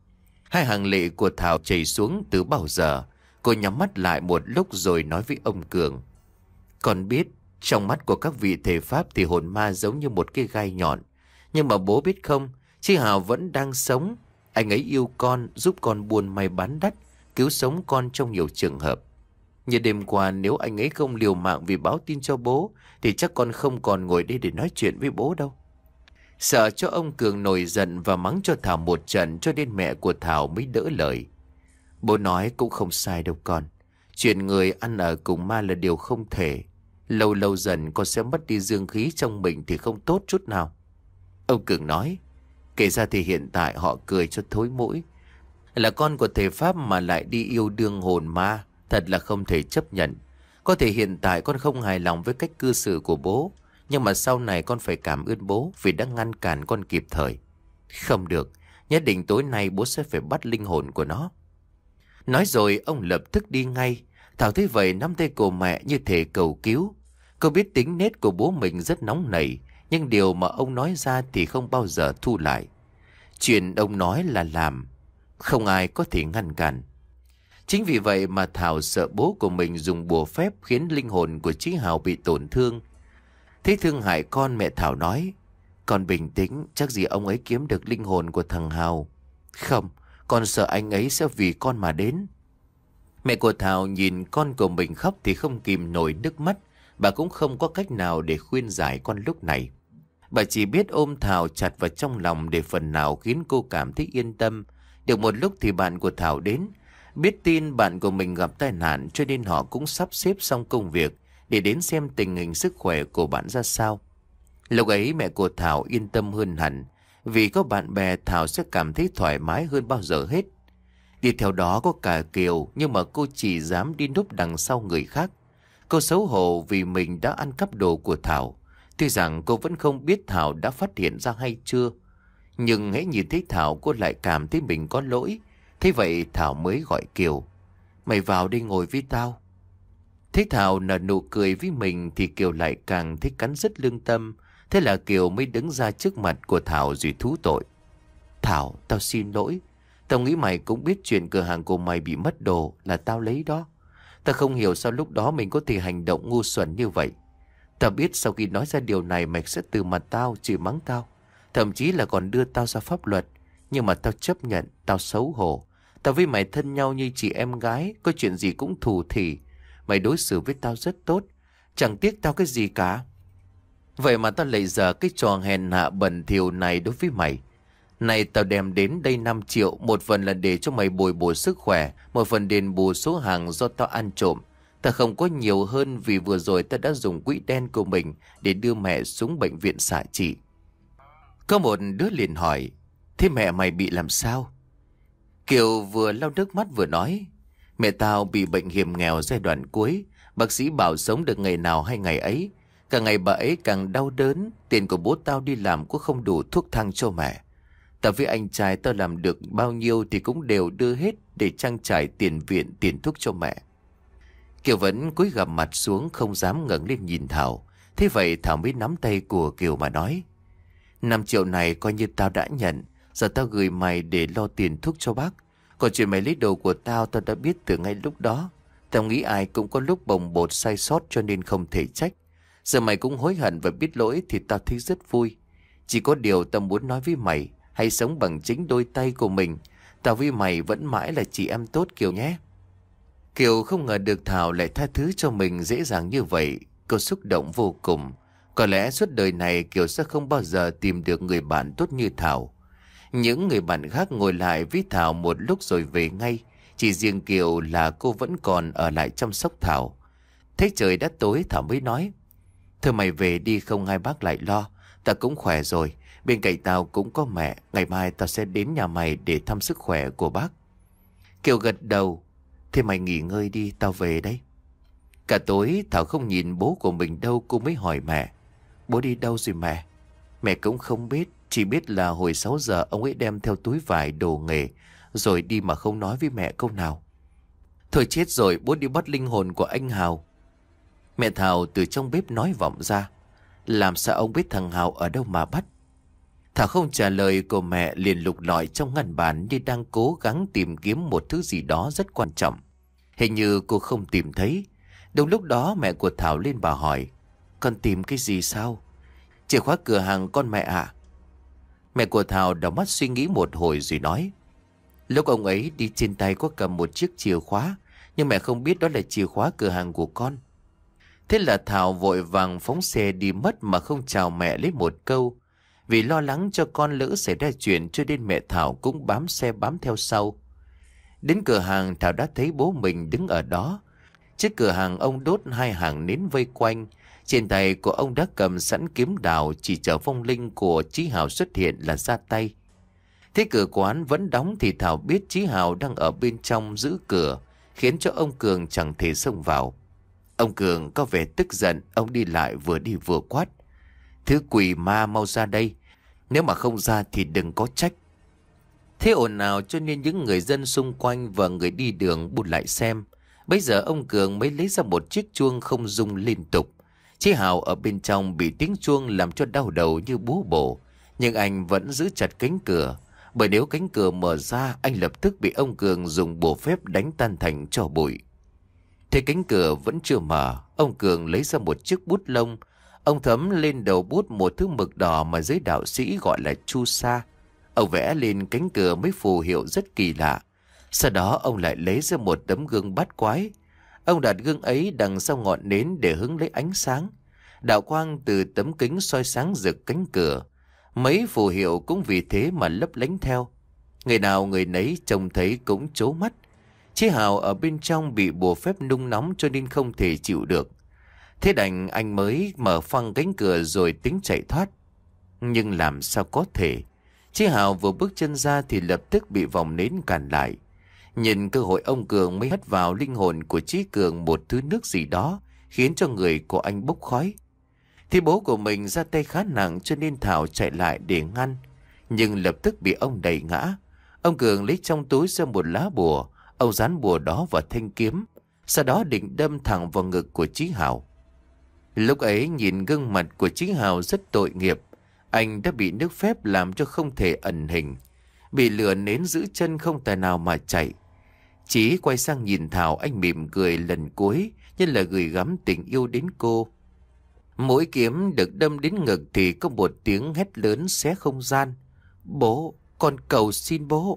Hai hàng lệ của Thảo chảy xuống từ bao giờ. Cô nhắm mắt lại một lúc rồi nói với ông Cường, con biết trong mắt của các vị thầy Pháp thì hồn ma giống như một cái gai nhọn. Nhưng mà bố biết không, Chí Hào vẫn đang sống. Anh ấy yêu con, giúp con buôn may bán đắt, cứu sống con trong nhiều trường hợp. Như đêm qua nếu anh ấy không liều mạng vì báo tin cho bố thì chắc con không còn ngồi đây để nói chuyện với bố đâu. Sợ cho ông Cường nổi giận và mắng cho Thảo một trận cho nên mẹ của Thảo mới đỡ lời. Bố nói cũng không sai đâu con. Chuyện người ăn ở cùng ma là điều không thể. Lâu lâu dần con sẽ mất đi dương khí trong mình thì không tốt chút nào. Ông Cường nói, Kể ra thì hiện tại họ cười cho thối mũi. Là con của thầy Pháp mà lại đi yêu đương hồn ma, thật là không thể chấp nhận. Có thể hiện tại con không hài lòng với cách cư xử của bố, nhưng mà sau này con phải cảm ơn bố vì đã ngăn cản con kịp thời. Không được, nhất định tối nay bố sẽ phải bắt linh hồn của nó. Nói rồi ông lập tức đi ngay. Thảo thấy vậy nắm tay cô mẹ như thể cầu cứu. Cô biết tính nết của bố mình rất nóng nảy, nhưng điều mà ông nói ra thì không bao giờ thu lại. Chuyện ông nói là làm, không ai có thể ngăn cản. Chính vì vậy mà Thảo sợ bố của mình dùng bùa phép khiến linh hồn của Chí Hào bị tổn thương. Thấy thương hại con, mẹ Thảo nói: Con bình tĩnh, chắc gì ông ấy kiếm được linh hồn của thằng Hào. Không, con sợ anh ấy sẽ vì con mà đến. Mẹ của Thảo nhìn con của mình khóc thì không kìm nổi nước mắt. Bà cũng không có cách nào để khuyên giải con lúc này. Bà chỉ biết ôm Thảo chặt vào trong lòng để phần nào khiến cô cảm thấy yên tâm. Được một lúc thì bạn của Thảo đến. Biết tin bạn của mình gặp tai nạn cho nên họ cũng sắp xếp xong công việc để đến xem tình hình sức khỏe của bạn ra sao. Lúc ấy mẹ của Thảo yên tâm hơn hẳn. Vì có bạn bè Thảo sẽ cảm thấy thoải mái hơn bao giờ hết. Đi theo đó có cả Kiều, nhưng mà cô chỉ dám đi núp đằng sau người khác. Cô xấu hổ vì mình đã ăn cắp đồ của Thảo. Tuy rằng cô vẫn không biết Thảo đã phát hiện ra hay chưa. Nhưng hễ nhìn thấy Thảo cô lại cảm thấy mình có lỗi. Thế vậy Thảo mới gọi Kiều: Mày vào đây ngồi với tao. Thấy Thảo nở nụ cười với mình thì Kiều lại càng thấy cắn rứt lương tâm. Thế là Kiều mới đứng ra trước mặt của Thảo rồi thú tội: Thảo, tao xin lỗi. Tao nghĩ mày cũng biết chuyện cửa hàng của mày bị mất đồ là tao lấy đó. Tao không hiểu sao lúc đó mình có thể hành động ngu xuẩn như vậy. Tao biết sau khi nói ra điều này mày sẽ từ mặt tao, chửi mắng tao, thậm chí là còn đưa tao ra pháp luật. Nhưng mà tao chấp nhận, tao xấu hổ. Tao với mày thân nhau như chị em gái, có chuyện gì cũng thù thì. Mày đối xử với tao rất tốt, chẳng tiếc tao cái gì cả. Vậy mà tao lại giờ cái trò hèn hạ bẩn thỉu này đối với mày. Này tao đem đến đây năm triệu, một phần là để cho mày bồi bổ sức khỏe, một phần đền bù số hàng do tao ăn trộm. Tao không có nhiều hơn vì vừa rồi tao đã dùng quỹ đen của mình để đưa mẹ xuống bệnh viện xạ trị. Có một đứa liền hỏi: Thế mẹ mày bị làm sao? Kiều vừa lau nước mắt vừa nói: Mẹ tao bị bệnh hiểm nghèo giai đoạn cuối. Bác sĩ bảo sống được ngày nào hay ngày ấy. Càng ngày bà ấy càng đau đớn. Tiền của bố tao đi làm cũng không đủ thuốc thang cho mẹ. Tao với anh trai tao làm được bao nhiêu thì cũng đều đưa hết để trang trải tiền viện, tiền thuốc cho mẹ. Kiều vẫn cúi gằm mặt xuống không dám ngẩng lên nhìn Thảo. Thế vậy Thảo mới nắm tay của Kiều mà nói: Năm triệu này coi như tao đã nhận. Giờ tao gửi mày để lo tiền thuốc cho bác. Còn chuyện mày lấy đồ của tao tao đã biết từ ngay lúc đó. Tao nghĩ ai cũng có lúc bồng bột sai sót cho nên không thể trách. Giờ mày cũng hối hận và biết lỗi thì tao thấy rất vui. Chỉ có điều tao muốn nói với mày, hãy sống bằng chính đôi tay của mình. Tao với mày vẫn mãi là chị em tốt Kiều nhé. Kiều không ngờ được Thảo lại tha thứ cho mình dễ dàng như vậy. Cô xúc động vô cùng. Có lẽ suốt đời này Kiều sẽ không bao giờ tìm được người bạn tốt như Thảo. Những người bạn khác ngồi lại với Thảo một lúc rồi về ngay. Chỉ riêng Kiều là cô vẫn còn ở lại chăm sóc Thảo. Thế trời đã tối Thảo mới nói: Thôi mày về đi, không ai bác lại lo. Tao cũng khỏe rồi. Bên cạnh tao cũng có mẹ. Ngày mai tao sẽ đến nhà mày để thăm sức khỏe của bác. Kiều gật đầu: Thế mày nghỉ ngơi đi, tao về đấy. Cả tối Thảo không nhìn bố của mình đâu. Cô mới hỏi mẹ: Bố đi đâu rồi mẹ? Mẹ cũng không biết. Chỉ biết là hồi sáu giờ ông ấy đem theo túi vải đồ nghề rồi đi mà không nói với mẹ câu nào. Thôi chết rồi, bố đi bắt linh hồn của anh Hào. Mẹ Thảo từ trong bếp nói vọng ra: Làm sao ông biết thằng Hào ở đâu mà bắt? Thảo không trả lời, cô mẹ liền lục lọi trong ngăn bàn như đang cố gắng tìm kiếm một thứ gì đó rất quan trọng. Hình như cô không tìm thấy. Đúng lúc đó mẹ của Thảo lên bà hỏi: Con tìm cái gì sao? Chìa khóa cửa hàng con mẹ ạ. Mẹ của Thảo đảo mắt suy nghĩ một hồi rồi nói: Lúc ông ấy đi trên tay có cầm một chiếc chìa khóa, nhưng mẹ không biết đó là chìa khóa cửa hàng của con. Thế là Thảo vội vàng phóng xe đi mất mà không chào mẹ lấy một câu. Vì lo lắng cho con lỡ xảy ra chuyện cho nên mẹ Thảo cũng bám xe bám theo sau. Đến cửa hàng Thảo đã thấy bố mình đứng ở đó. Trước cửa hàng ông đốt hai hàng nến vây quanh. Trên tay của ông đã cầm sẵn kiếm đào, chỉ chờ phong linh của Chí Hào xuất hiện là ra tay. Thế cửa quán vẫn đóng thì Thảo biết Chí Hào đang ở bên trong giữ cửa, khiến cho ông Cường chẳng thể xông vào. Ông Cường có vẻ tức giận, ông đi lại vừa đi vừa quát: "Thứ quỷ ma, mau ra đây, nếu mà không ra thì đừng có trách." Thế ồn ào cho nên những người dân xung quanh và người đi đường bụt lại xem. Bây giờ ông Cường mới lấy ra một chiếc chuông không rung liên tục. Chí Hào ở bên trong bị tiếng chuông làm cho đau đầu như búa bổ, nhưng anh vẫn giữ chặt cánh cửa, bởi nếu cánh cửa mở ra, anh lập tức bị ông Cường dùng bùa phép đánh tan thành tro bụi. Thế cánh cửa vẫn chưa mở, ông Cường lấy ra một chiếc bút lông. Ông thấm lên đầu bút một thứ mực đỏ mà giới đạo sĩ gọi là chu sa. Ông vẽ lên cánh cửa mấy phù hiệu rất kỳ lạ. Sau đó ông lại lấy ra một tấm gương bát quái. Ông đặt gương ấy đằng sau ngọn nến để hứng lấy ánh sáng. Đạo quang từ tấm kính soi sáng rực cánh cửa. Mấy phù hiệu cũng vì thế mà lấp lánh theo. Người nào người nấy trông thấy cũng trố mắt. Chí Hào ở bên trong bị bùa phép nung nóng cho nên không thể chịu được. Thế đành anh mới mở phăng cánh cửa rồi tính chạy thoát. Nhưng làm sao có thể. Chí Hào vừa bước chân ra thì lập tức bị vòng nến cản lại. Nhìn cơ hội, ông Cường mới hất vào linh hồn của Chí Cường một thứ nước gì đó, khiến cho người của anh bốc khói. Thì bố của mình ra tay khá nặng cho nên Thảo chạy lại để ngăn, nhưng lập tức bị ông đẩy ngã. Ông Cường lấy trong túi ra một lá bùa. Ông dán bùa đó vào thanh kiếm, sau đó định đâm thẳng vào ngực của Chí Hào. Lúc ấy nhìn gương mặt của Chí Hào rất tội nghiệp. Anh đã bị nước phép làm cho không thể ẩn hình, bị lửa nến giữ chân không tài nào mà chạy. Chí quay sang nhìn Thảo, anh mỉm cười lần cuối, như là gửi gắm tình yêu đến cô. Mỗi kiếm được đâm đến ngực thì có một tiếng hét lớn xé không gian: "Bố, con cầu xin bố."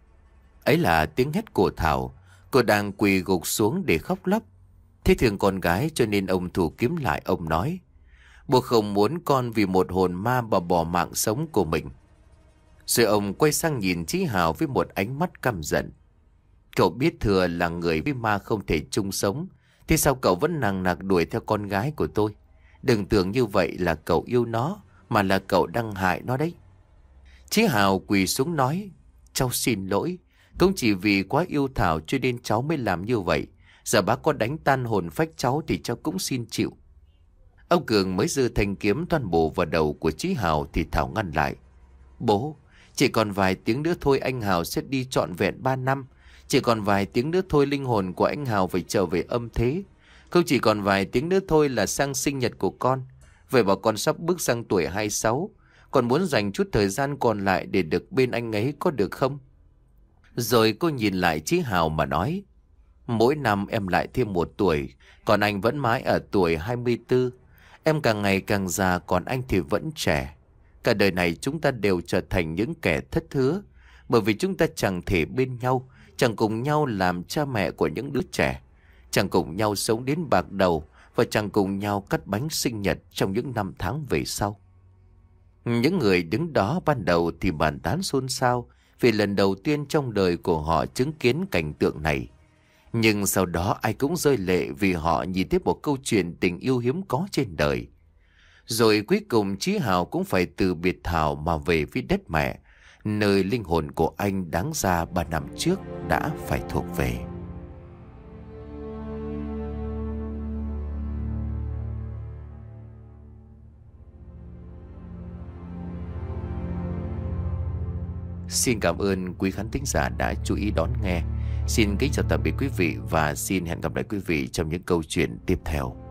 Ấy là tiếng hét của Thảo. Cô đang quỳ gục xuống để khóc lóc. Thế thương con gái cho nên ông thủ kiếm lại. Ông nói: "Bố không muốn con vì một hồn ma mà bỏ mạng sống của mình." Rồi ông quay sang nhìn Chí Hào với một ánh mắt căm giận: "Cậu biết thừa là người với ma không thể chung sống, thì sao cậu vẫn nằng nặc đuổi theo con gái của tôi? Đừng tưởng như vậy là cậu yêu nó, mà là cậu đang hại nó đấy." Chí Hào quỳ xuống nói: "Cháu xin lỗi. Cũng chỉ vì quá yêu Thảo cho nên cháu mới làm như vậy. Giờ bác có đánh tan hồn phách cháu thì cháu cũng xin chịu." Ông Cường mới giơ thanh kiếm toan bổ vào đầu của Chí Hào thì Thảo ngăn lại: "Bố, chỉ còn vài tiếng nữa thôi anh Hào sẽ đi trọn vẹn ba năm. Chỉ còn vài tiếng nữa thôi linh hồn của anh Hào phải trở về âm thế. Không chỉ còn vài tiếng nữa thôi là sang sinh nhật của con. Vậy mà con sắp bước sang tuổi hai mươi sáu. Con muốn dành chút thời gian còn lại để được bên anh ấy có được không?" Rồi cô nhìn lại Chí Hào mà nói: "Mỗi năm em lại thêm một tuổi, còn anh vẫn mãi ở tuổi hai mươi tư. Em càng ngày càng già, còn anh thì vẫn trẻ. Cả đời này chúng ta đều trở thành những kẻ thất hứa, bởi vì chúng ta chẳng thể bên nhau, chẳng cùng nhau làm cha mẹ của những đứa trẻ, chẳng cùng nhau sống đến bạc đầu, và chẳng cùng nhau cắt bánh sinh nhật trong những năm tháng về sau." Những người đứng đó ban đầu thì bàn tán xôn xao, vì lần đầu tiên trong đời của họ chứng kiến cảnh tượng này. Nhưng sau đó ai cũng rơi lệ vì họ nhìn thấy một câu chuyện tình yêu hiếm có trên đời. Rồi cuối cùng Chí Hào cũng phải từ biệt Thảo mà về với đất mẹ, nơi linh hồn của anh đáng ra ba năm trước đã phải thuộc về. Xin cảm ơn quý khán thính giả đã chú ý đón nghe. Xin kính chào tạm biệt quý vị và xin hẹn gặp lại quý vị trong những câu chuyện tiếp theo.